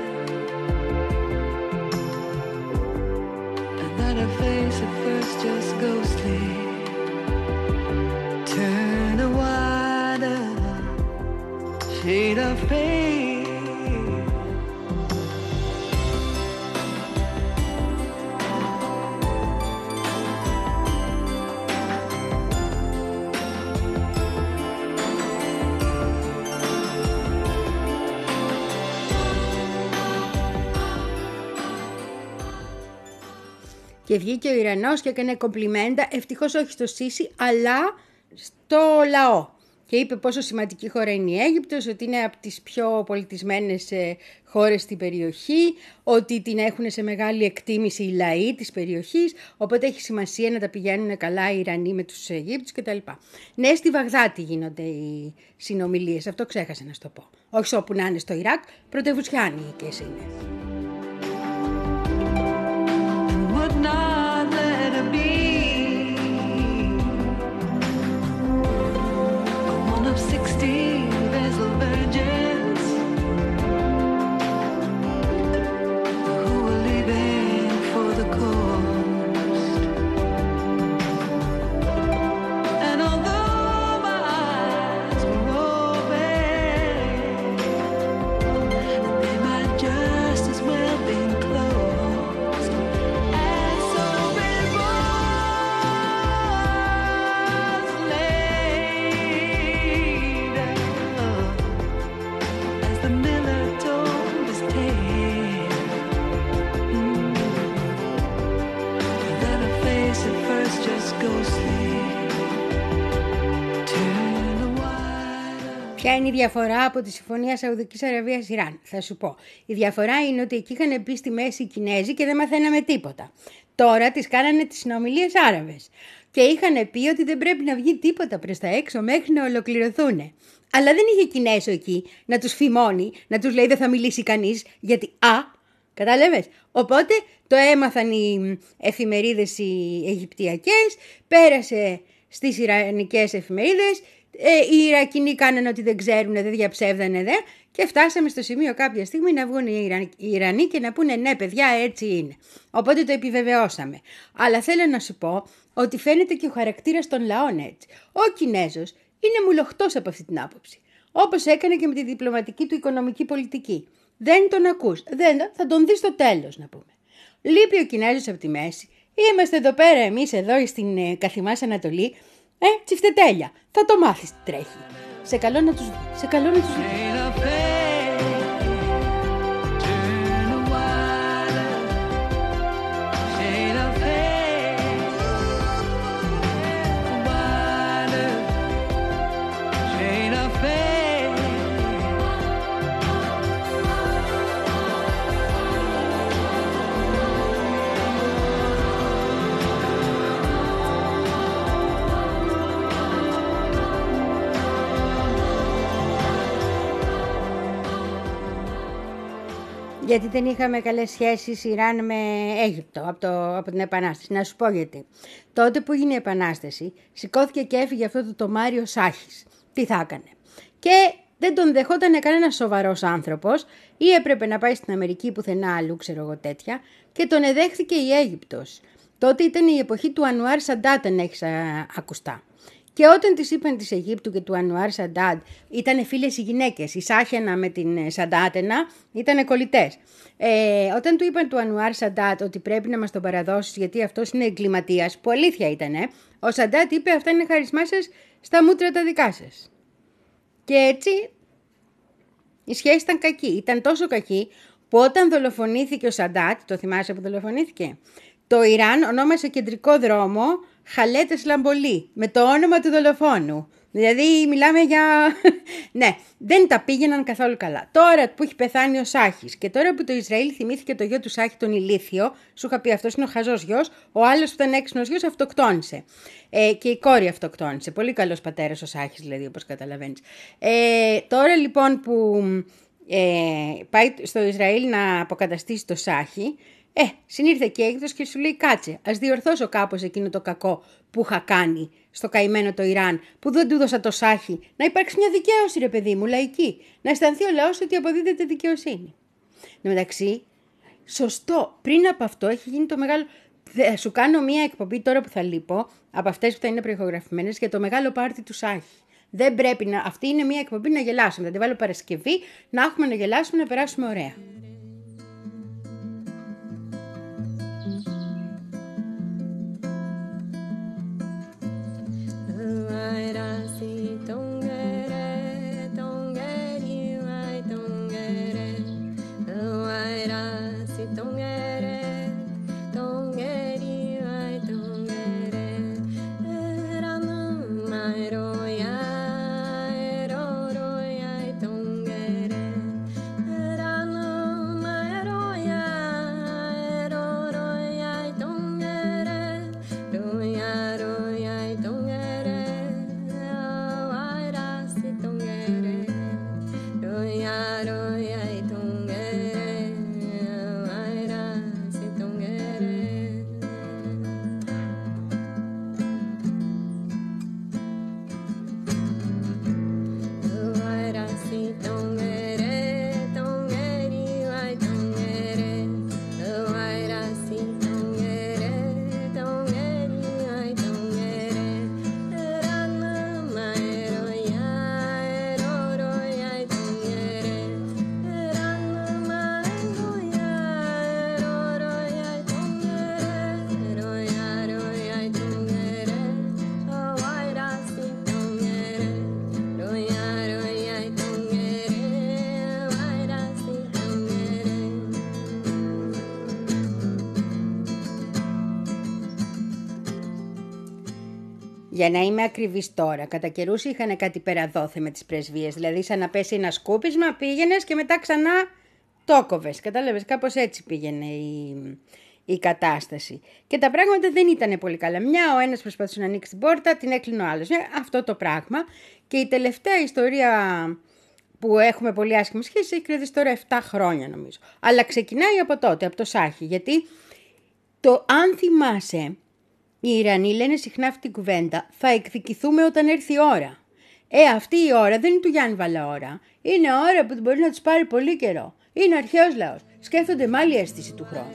and that her face at first just ghostly turn a wider shade of pale. Και βγήκε ο Ιρανός και έκανε κομπλιμέντα, ευτυχώς όχι στο Σίσι, αλλά στο λαό. Και είπε πόσο σημαντική χώρα είναι η Αίγυπτος, ότι είναι από τις πιο πολιτισμένες χώρες στην περιοχή, ότι την έχουν σε μεγάλη εκτίμηση οι λαοί της περιοχής, οπότε έχει σημασία να τα πηγαίνουν καλά οι Ιρανοί με τους Αιγύπτους κτλ. Ναι, στη Βαγδάτη γίνονται οι συνομιλίες, αυτό ξέχασα να σου το πω. Όχι όπου να είναι στο Ιράκ, πρωτευουσιάνικες είναι. Not let her be one of sixteen vessel virgins who were leaving for the coast. And although my eyes were open, they might just as well be closed. Ποια είναι η διαφορά από τη Συμφωνία Σαουδικής Αραβίας Ιράν? Θα σου πω. Η διαφορά είναι ότι εκεί είχαν μπει στη μέση οι Κινέζοι και δεν μαθαίναμε τίποτα. Τώρα τις κάνανε τις συνομιλίες Άραβες. Και είχαν πει ότι δεν πρέπει να βγει τίποτα προς τα έξω μέχρι να ολοκληρωθούν. Αλλά δεν είχε Κινέζο εκεί να τους φημώνει, να τους λέει δεν θα μιλήσει κανείς, γιατί α, κατάλαβες. Οπότε το έμαθαν οι εφημερίδες οι Αιγυπτιακές, πέρασε στις Ιρανικές εφημερίδες. Ε, οι Ιρακινοί κάνανε ότι δεν ξέρουν, δεν διαψεύδανε δε, και φτάσαμε στο σημείο κάποια στιγμή να βγουν οι, Ιρα... οι Ιρανοί και να πούνε ναι παιδιά έτσι είναι. Οπότε το επιβεβαιώσαμε. Αλλά θέλω να σου πω ότι φαίνεται και ο χαρακτήρας των λαών έτσι. Ο Κινέζος είναι μουλοχτός από αυτή την άποψη. Όπως έκανε και με τη διπλωματική του οικονομική πολιτική. Δεν τον ακούς, δεν, θα τον δεις στο τέλος να πούμε. Λείπει ο Κινέζος από τη μέση. Είμαστε εδώ πέρα εμείς εδώ στην ε, Καθημάς Ανατολή. Ε, τσιφτετέλια. Θα το μάθεις τι τρέχει. Σε καλό να τους δει. Σε καλό να τους δει. Γιατί δεν είχαμε καλές σχέσεις Ιράν με Αίγυπτο από, το, από την Επανάσταση. Να σου πω γιατί. Τότε που έγινε η Επανάσταση, σηκώθηκε και έφυγε αυτό το τομάριο Σάχης. Τι θα έκανε? Και δεν τον δεχόταν κανένας σοβαρός άνθρωπος, ή έπρεπε να πάει στην Αμερική πουθενά αλλού, ξέρω εγώ τέτοια, και τον εδέχθηκε η Αίγυπτος. Τότε ήταν η εποχή του Ανουάρ Σαντάτ, αν έχεις ακουστά. Και όταν τις είπαν της Αιγύπτου και του Ανουάρ Σαντάτ, ήταν φίλες οι γυναίκες. Η Σάχιανα με την Σαντάτενα ήταν κολλητές. Ε, όταν του είπαν του Ανουάρ Σαντάτ ότι πρέπει να μας τον παραδώσεις γιατί αυτός είναι εγκληματίας, που αλήθεια ήταν, ε, ο Σαντάτ είπε αυτά είναι χαρισμά σας στα μούτρα τα δικά σας. Και έτσι η σχέση ήταν κακή. Ήταν τόσο κακή που όταν δολοφονήθηκε ο Σαντάτ, το θυμάσαι που δολοφονήθηκε, το Ιράν ονόμασε κεντρικό δρόμο Χαλέτες Λαμπολί, με το όνομα του δολοφόνου. Δηλαδή μιλάμε για... ναι, δεν τα πήγαιναν καθόλου καλά. Τώρα που έχει πεθάνει ο Σάχης και τώρα που το Ισραήλ θυμήθηκε το γιο του Σάχη, τον Ηλίθιο, σου είχα πει αυτός είναι ο χαζός γιος, ο άλλος που ήταν έξυπνος γιος αυτοκτόνησε. Ε, και η κόρη αυτοκτόνησε. Πολύ καλός πατέρας ο Σάχης δηλαδή, όπως καταλαβαίνεις. Ε, τώρα λοιπόν που ε, πάει στο Ισραήλ να αποκαταστήσει το Σάχη, Ε, συνήρθε και η Αίγυπτος και σου λέει κάτσε, ας διορθώσω κάπως εκείνο το κακό που είχα κάνει στο καημένο το Ιράν, που δεν του έδωσα το Σάχη, να υπάρξει μια δικαίωση ρε παιδί μου, λαϊκή, να αισθανθεί ο λαός ότι αποδίδεται δικαιοσύνη. Εν μεταξύ, σωστό, πριν από αυτό έχει γίνει το μεγάλο... Θα σου κάνω μια εκπομπή τώρα που θα λείπω, από αυτές που θα είναι προηχογραφημένες, για το μεγάλο πάρτι του Σάχη. Δεν πρέπει να... Αυτή είναι μια εκπομπή να γελάσουμε, θα τη βάλω Παρασκευή, να έχουμε να γελάσουμε, να περάσουμε ωραία. Για να είμαι ακριβής τώρα, κατά καιρούς είχαν κάτι περαδόθε με τις πρεσβείες, δηλαδή σαν να πέσει ένα σκούπισμα, πήγαινες και μετά ξανά το κόβες. Κατάλαβες, κάπως έτσι πήγαινε η, η κατάσταση. Και τα πράγματα δεν ήταν πολύ καλά. Μια ο ένας προσπαθούσε να ανοίξει την πόρτα, την έκλεινε ο άλλος. Αυτό το πράγμα. Και η τελευταία ιστορία που έχουμε πολύ άσχημη σχέση έχει κρατήσει τώρα επτά χρόνια νομίζω. Αλλά ξεκινάει από τότε, από το Σάχη, γιατί το αν θυμάσαι... Οι Ιρανοί λένε συχνά αυτή την κουβέντα, θα εκδικηθούμε όταν έρθει η ώρα. Ε, αυτή η ώρα δεν είναι του Γιάννη Βαλαώρα. Είναι ώρα που μπορεί να τους πάρει πολύ καιρό. Είναι αρχαίος λαός. Σκέφτονται με άλλη αίσθηση του χρόνου.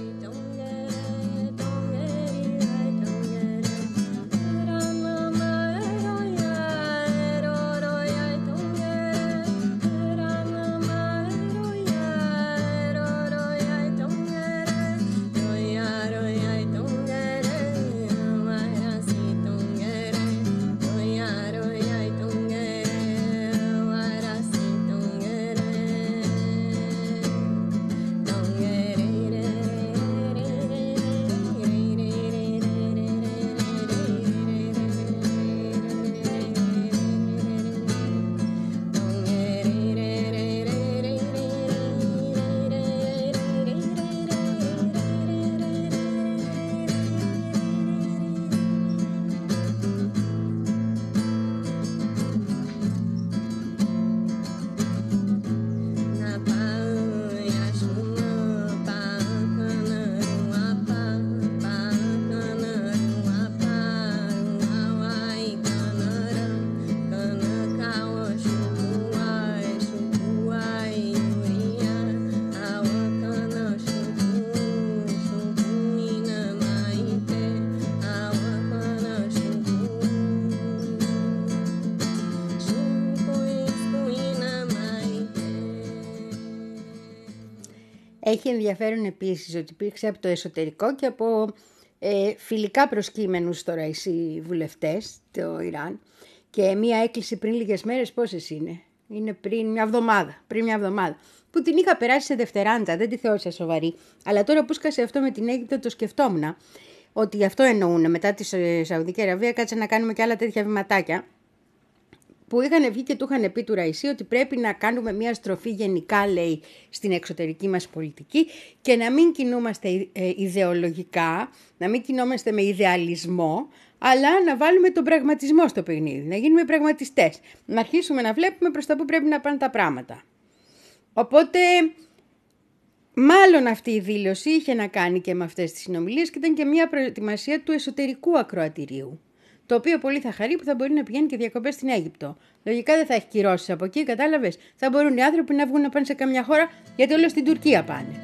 Έχει ενδιαφέρον επίσης ότι υπήρξε από το εσωτερικό και από ε, φιλικά προσκύμενους τώρα οι βουλευτές, το Ιράν, και μία έκκληση πριν λίγες μέρες πόσες είναι, είναι πριν μια εβδομάδα, πριν μια εβδομάδα, που την είχα περάσει σε δευτεράντζα, δεν τη θεώρησα σοβαρή. Αλλά τώρα που σκάσε αυτό με την Αίγυπτο το σκεφτόμουν, ότι αυτό εννοούν μετά τη Σαουδική Αραβία, κάτσε να κάνουμε και άλλα τέτοια βηματάκια, που είχαν βγει και του είχαν πει του Ραϊσί ότι πρέπει να κάνουμε μια στροφή γενικά, λέει, στην εξωτερική μας πολιτική και να μην κινούμαστε ιδεολογικά, να μην κινούμαστε με ιδεαλισμό, αλλά να βάλουμε τον πραγματισμό στο παιχνίδι, να γίνουμε πραγματιστές, να αρχίσουμε να βλέπουμε προς τα που πρέπει να πάνε τα πράγματα. Οπότε, μάλλον αυτή η δήλωση είχε να κάνει και με αυτές τις συνομιλίες και ήταν και μια προετοιμασία του εσωτερικού ακροατηρίου, το οποίο πολύ θα χαρεί που θα μπορεί να πηγαίνει και διακοπές στην Αίγυπτο. Λογικά δεν θα έχει κυρώσεις από εκεί, κατάλαβες. Θα μπορούν οι άνθρωποι να βγουν να πάνε σε καμιά χώρα, γιατί όλο στην Τουρκία πάνε.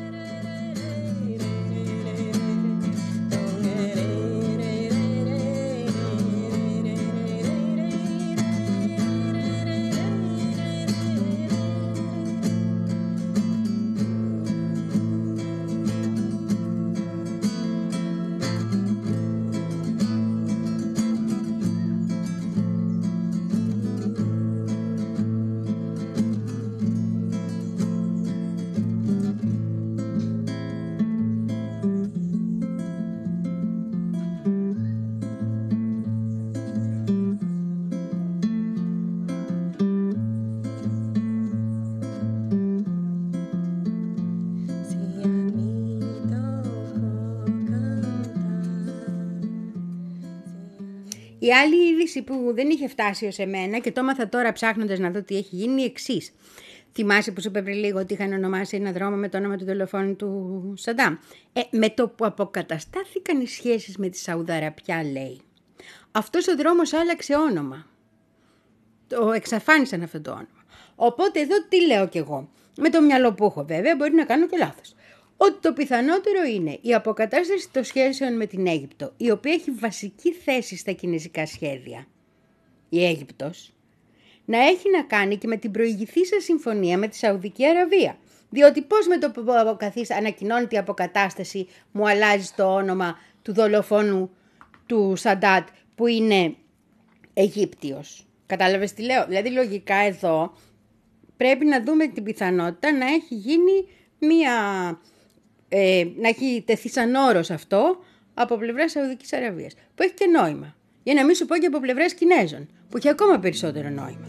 Η άλλη είδηση που δεν είχε φτάσει ως εμένα και το έμαθα τώρα ψάχνοντας να δω τι έχει γίνει είναι η εξής. Θυμάσαι που σου είπε πριν λίγο ότι είχαν ονομάσει ένα δρόμο με το όνομα του δολοφόνου του Σαντάμ. Ε, με το που αποκαταστάθηκαν οι σχέσεις με τη Σαουδαραπιά, λέει, αυτός ο δρόμος άλλαξε όνομα. Το εξαφάνισαν αυτό το όνομα. Οπότε εδώ τι λέω κι εγώ. Με το μυαλό που έχω βέβαια, μπορεί να κάνω και λάθος. Ότι το πιθανότερο είναι η αποκατάσταση των σχέσεων με την Αίγυπτο, η οποία έχει βασική θέση στα κινέζικα σχέδια, η Αίγυπτος, να έχει να κάνει και με την προηγηθήσα συμφωνία με τη Σαουδική Αραβία. Διότι πώς με το που ανακοινώνεται η αποκατάσταση μου αλλάζει το όνομα του δολοφόνου του Σαντάτ που είναι Αιγύπτιος. Κατάλαβες τι λέω. Δηλαδή λογικά εδώ πρέπει να δούμε την πιθανότητα να έχει γίνει μία... Ε, να έχει τεθεί σαν όρος αυτό από πλευράς Σαουδικής Αραβίας, που έχει και νόημα. Για να μην σου πω και από πλευράς Κινέζων, που έχει ακόμα περισσότερο νόημα.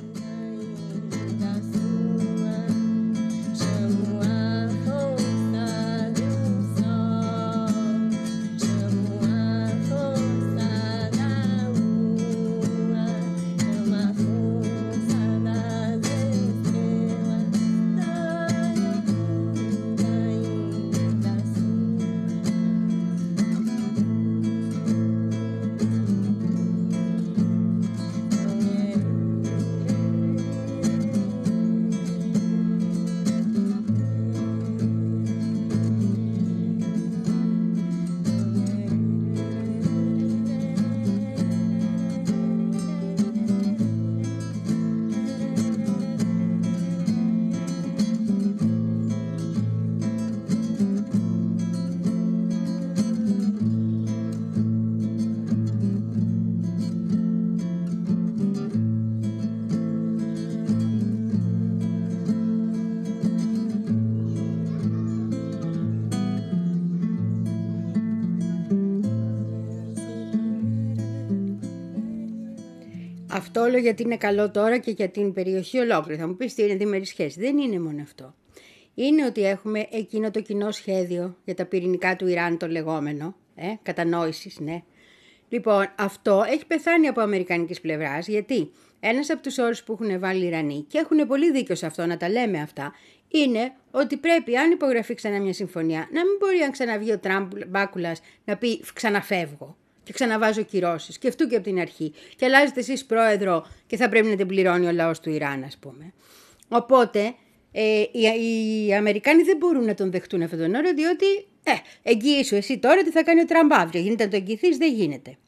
Αυτό όλο γιατί είναι καλό τώρα και για την περιοχή ολόκληρη. Θα μου πεις τι είναι διμερή σχέση. Δεν είναι μόνο αυτό. Είναι ότι έχουμε εκείνο το κοινό σχέδιο για τα πυρηνικά του Ιράν, το λεγόμενο, ε, κατανόησης, ναι. Λοιπόν, αυτό έχει πεθάνει από αμερικανικής πλευράς, γιατί ένας από τους όρους που έχουν βάλει οι Ιρανοί, και έχουν πολύ δίκιο σε αυτό να τα λέμε αυτά, είναι ότι πρέπει, αν υπογραφεί ξανά μια συμφωνία, να μην μπορεί αν ξαναβγεί ο Τραμπ Μπάκουλας να πει ξαναφεύγω και ξαναβάζω κυρώσεις και αυτού και από την αρχή. Και αλλάζετε εσείς πρόεδρο και θα πρέπει να την πληρώνει ο λαός του Ιράν, ας πούμε. Οπότε ε, οι, οι Αμερικάνοι δεν μπορούν να τον δεχτούν αυτόν τον όρο, διότι ε, εγγύησου εσύ τώρα τι θα κάνει ο Τραμπ αύριο. Γίνεται να το εγγυηθείς, δεν γίνεται.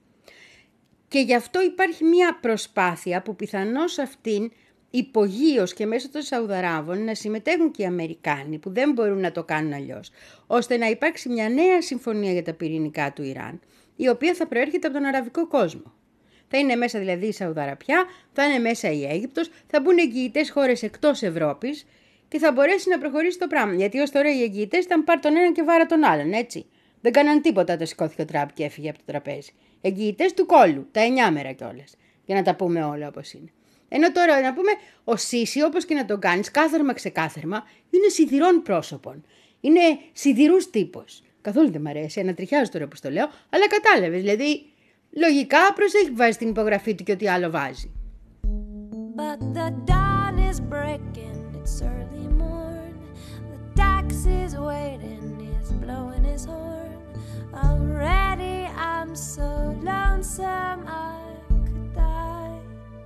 Και γι' αυτό υπάρχει μια προσπάθεια που πιθανώς αυτήν υπογείως και μέσω των Σαουδαράβων να συμμετέχουν και οι Αμερικάνοι που δεν μπορούν να το κάνουν αλλιώς, ώστε να υπάρξει μια νέα συμφωνία για τα πυρηνικά του Ιράν, η οποία θα προέρχεται από τον αραβικό κόσμο. Θα είναι μέσα δηλαδή η Σαουδαραπιά, θα είναι μέσα η Αίγυπτος, θα μπουν εγγυητές χώρες εκτός Ευρώπης και θα μπορέσει να προχωρήσει το πράγμα. Γιατί ως τώρα οι εγγυητές ήταν πάρ' τον έναν και βάρα τον άλλον, έτσι. Δεν κάναν τίποτα, το σηκώθηκε ο Τραμπ και έφυγε από το τραπέζι. Εγγυητές του κόλλου, τα εννιά μέρα κιόλας. Για να τα πούμε όλα όπως είναι. Ενώ τώρα να πούμε, ο Σίσι, όπως και να τον κάνεις, κάθαρμα ξεκάθαρμα, είναι σιδηρών πρόσωπων. Είναι σιδηρούς τύπος. Καθόλου δεν μ' αρέσει, ανατριχιάζω τώρα που το λέω, αλλά κατάλαβες. Δηλαδή, λογικά προσέχει που βάζει την υπογραφή του και ό,τι άλλο βάζει. But the dawn is breaking, it's early morn. The taxi's waiting, he's blowing his horn. Already I'm so lonesome I could die.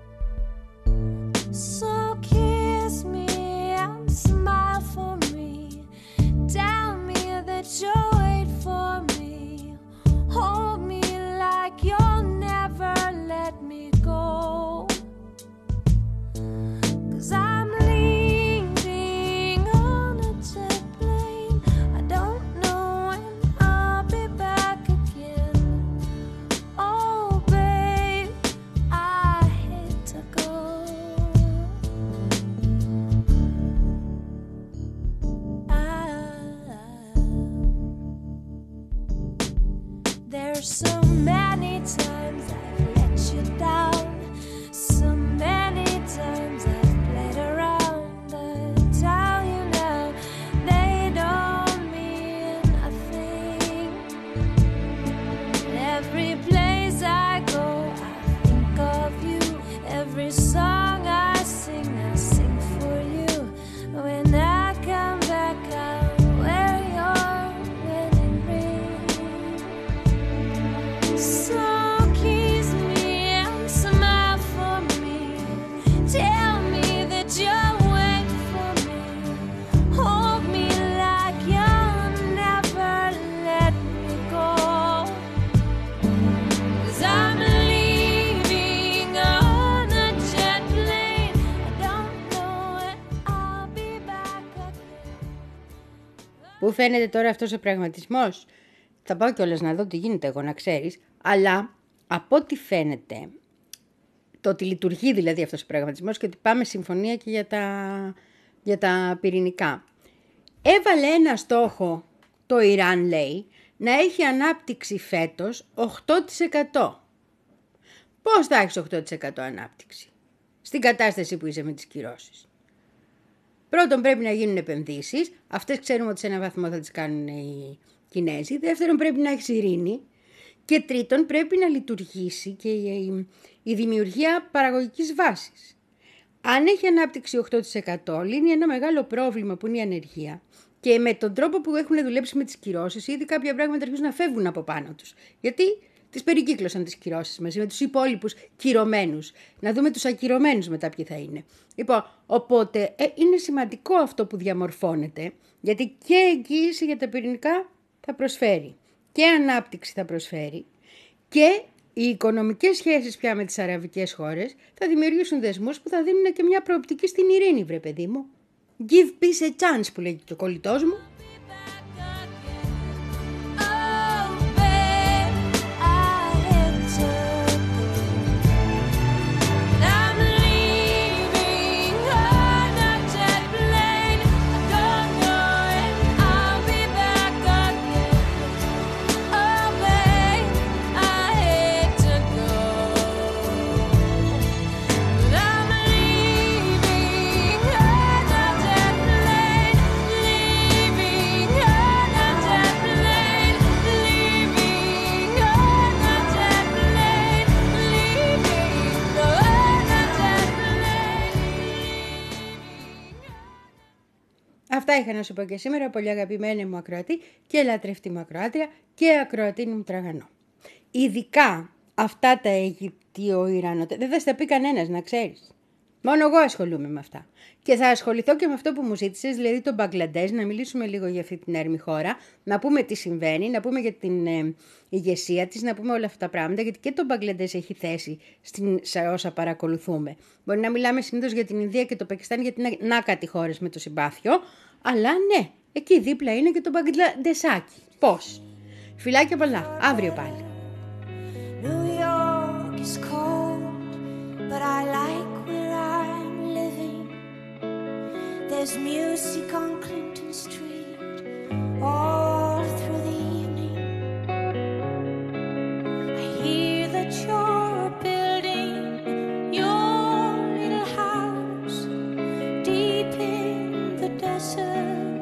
So kiss me and smile for me. Tell me that you'll wait for me. Hold me like you'll never let me go. 'Cause I'm leaving on a jet plane. I don't know when I'll be back again. Oh babe, I hate to go. There's so many times I've let you down, so many times I've played around. I tell you now, they don't mean a thing. Every place I go, I think of you. Every song I sing, I sing for you. When I come back, I'll wear your wedding ring. So kiss me and smile for me. Tell me that you'll wait for me. Hold me like you'll never let me go. 'Cause I'm leaving on a jet plane. I don't know when I'll be back again. Πού φαίνεται τώρα αυτός ο πραγματισμός? Θα πάω κιόλας να δω τι γίνεται, εγώ να ξέρεις. Αλλά από ό,τι φαίνεται, το ότι λειτουργεί δηλαδή αυτός ο πραγματισμός και ότι πάμε συμφωνία και για τα, για τα πυρηνικά. Έβαλε ένα στόχο, το Ιράν λέει, να έχει ανάπτυξη φέτος οκτώ τοις εκατό. Πώς θα έχεις οκτώ τοις εκατό ανάπτυξη στην κατάσταση που είσαι με τις κυρώσεις? Πρώτον, πρέπει να γίνουν επενδύσεις. Αυτές ξέρουμε ότι σε έναν βαθμό θα τις κάνουν οι Κινέζοι. Δεύτερον, πρέπει να έχεις ειρήνη. Και τρίτον, πρέπει να λειτουργήσει και η, η δημιουργία παραγωγικής βάσης. Αν έχει ανάπτυξη οκτώ τοις εκατό, λύνει ένα μεγάλο πρόβλημα που είναι η ανεργία. Και με τον τρόπο που έχουν δουλέψει με τις κυρώσεις, ήδη κάποια πράγματα αρχίζουν να φεύγουν από πάνω τους. Γιατί τις περικύκλωσαν τις κυρώσεις μαζί με τους υπόλοιπους κυρωμένους. Να δούμε τους ακυρωμένους μετά ποιοι θα είναι. Λοιπόν, οπότε ε, είναι σημαντικό αυτό που διαμορφώνεται, γιατί και εγγύηση για τα πυρηνικά θα προσφέρει και ανάπτυξη θα προσφέρει και οι οικονομικές σχέσεις πια με τις αραβικές χώρες θα δημιουργήσουν δεσμούς που θα δίνουν και μια προοπτική στην ειρήνη, βρε παιδί μου. Give peace a chance που λέγει και ο κολλητός μου. Αυτά είχα να σου πω και σήμερα, πολύ αγαπημένη μου ακροατή και λατρευτή μου ακροάτρια και ακροατίνη μου τραγανό. Ειδικά αυτά τα Αιγυπτιο-Ιρανο, δεν θα στα πει κανένας, να ξέρεις. Μόνο εγώ ασχολούμαι με αυτά. Και θα ασχοληθώ και με αυτό που μου ζήτησες, δηλαδή τον Μπαγκλαντές, να μιλήσουμε λίγο για αυτή την έρμη χώρα, να πούμε τι συμβαίνει, να πούμε για την ε, ηγεσία της, να πούμε όλα αυτά τα πράγματα, γιατί και το Μπαγκλαντές έχει θέση στην, σε όσα παρακολουθούμε. Μπορεί να μιλάμε συνήθως για την Ινδία και το Πακιστάν, γιατί είναι νάκατι χώρες με το συμπάθειο, αλλά ναι, εκεί δίπλα είναι και το Μπαγκλαντεσάκι. Πώς? Φιλάκια πολλά, αύριο πάλι. New York is cold. but I like where I'm living. There's music on Clinton Street all through the evening. I hear that you're building your little house deep in the desert,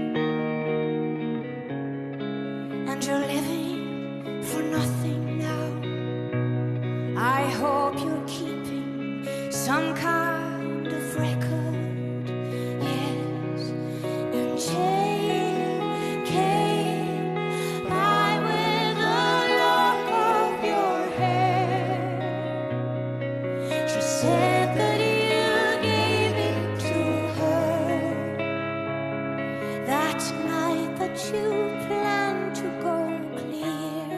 and you're living for nothing now. I hope you're keeping some kind of record. Yes, and Jane came by with a lock of your hair. She said that you gave it to her that night that you planned to go clear.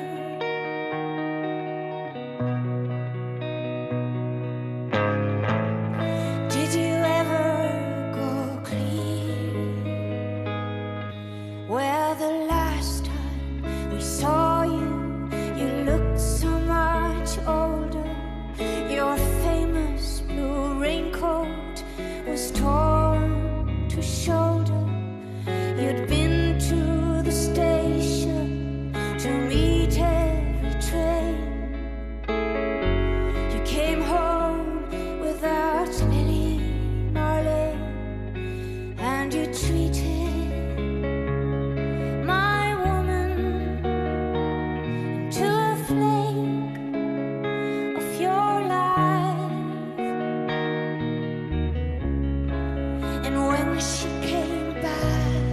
Did you ever go clear? Well, the last time we saw you, you looked so much older. Your famous blue raincoat was torn to shoulder. You'd been to the station to meet every train. You came home without Lily Marlene, and you treated my woman into a flake of your life. And when she came back,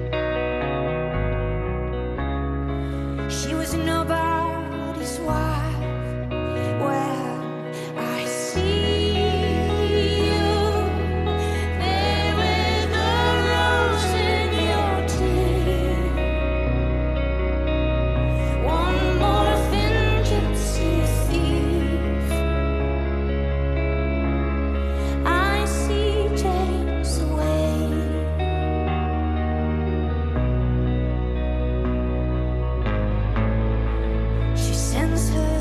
she was nobody's wife. Well, I see you there with a rose in your teeth. One more thin gypsy thief. I see James away. She sends her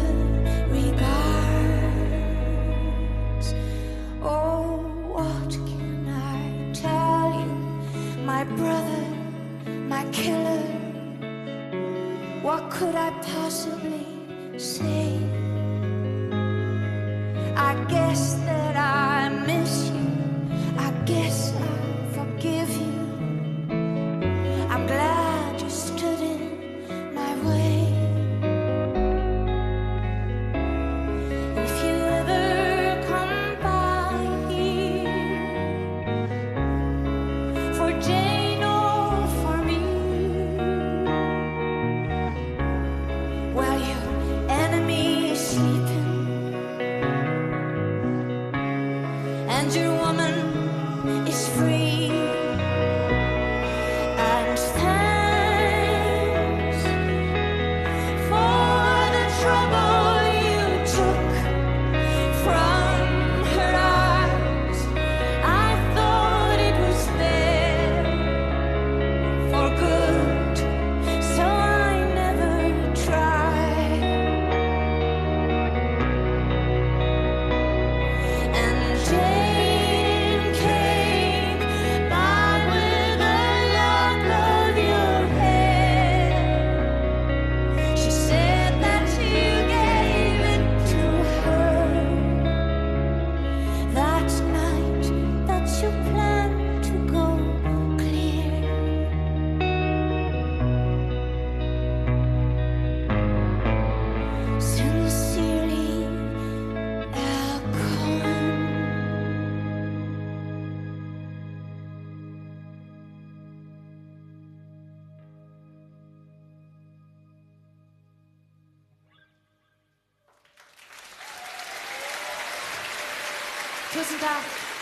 regards. Oh, what can I tell you, my brother, my killer? What could I possibly say? I guess that I miss you. I guess I forgive you. I'm glad you stood in my way. If you ever come by here for Jane or for me, well, your enemy is sleeping, and your woman is free. And thanks for the trouble you took from her eyes. I thought it was there for good, so I never tried. And Jane came by with a lock of your hair. She said that you gave it to her that night that you planned to go clear. Sincerely, Al Cohen. Tusind tak.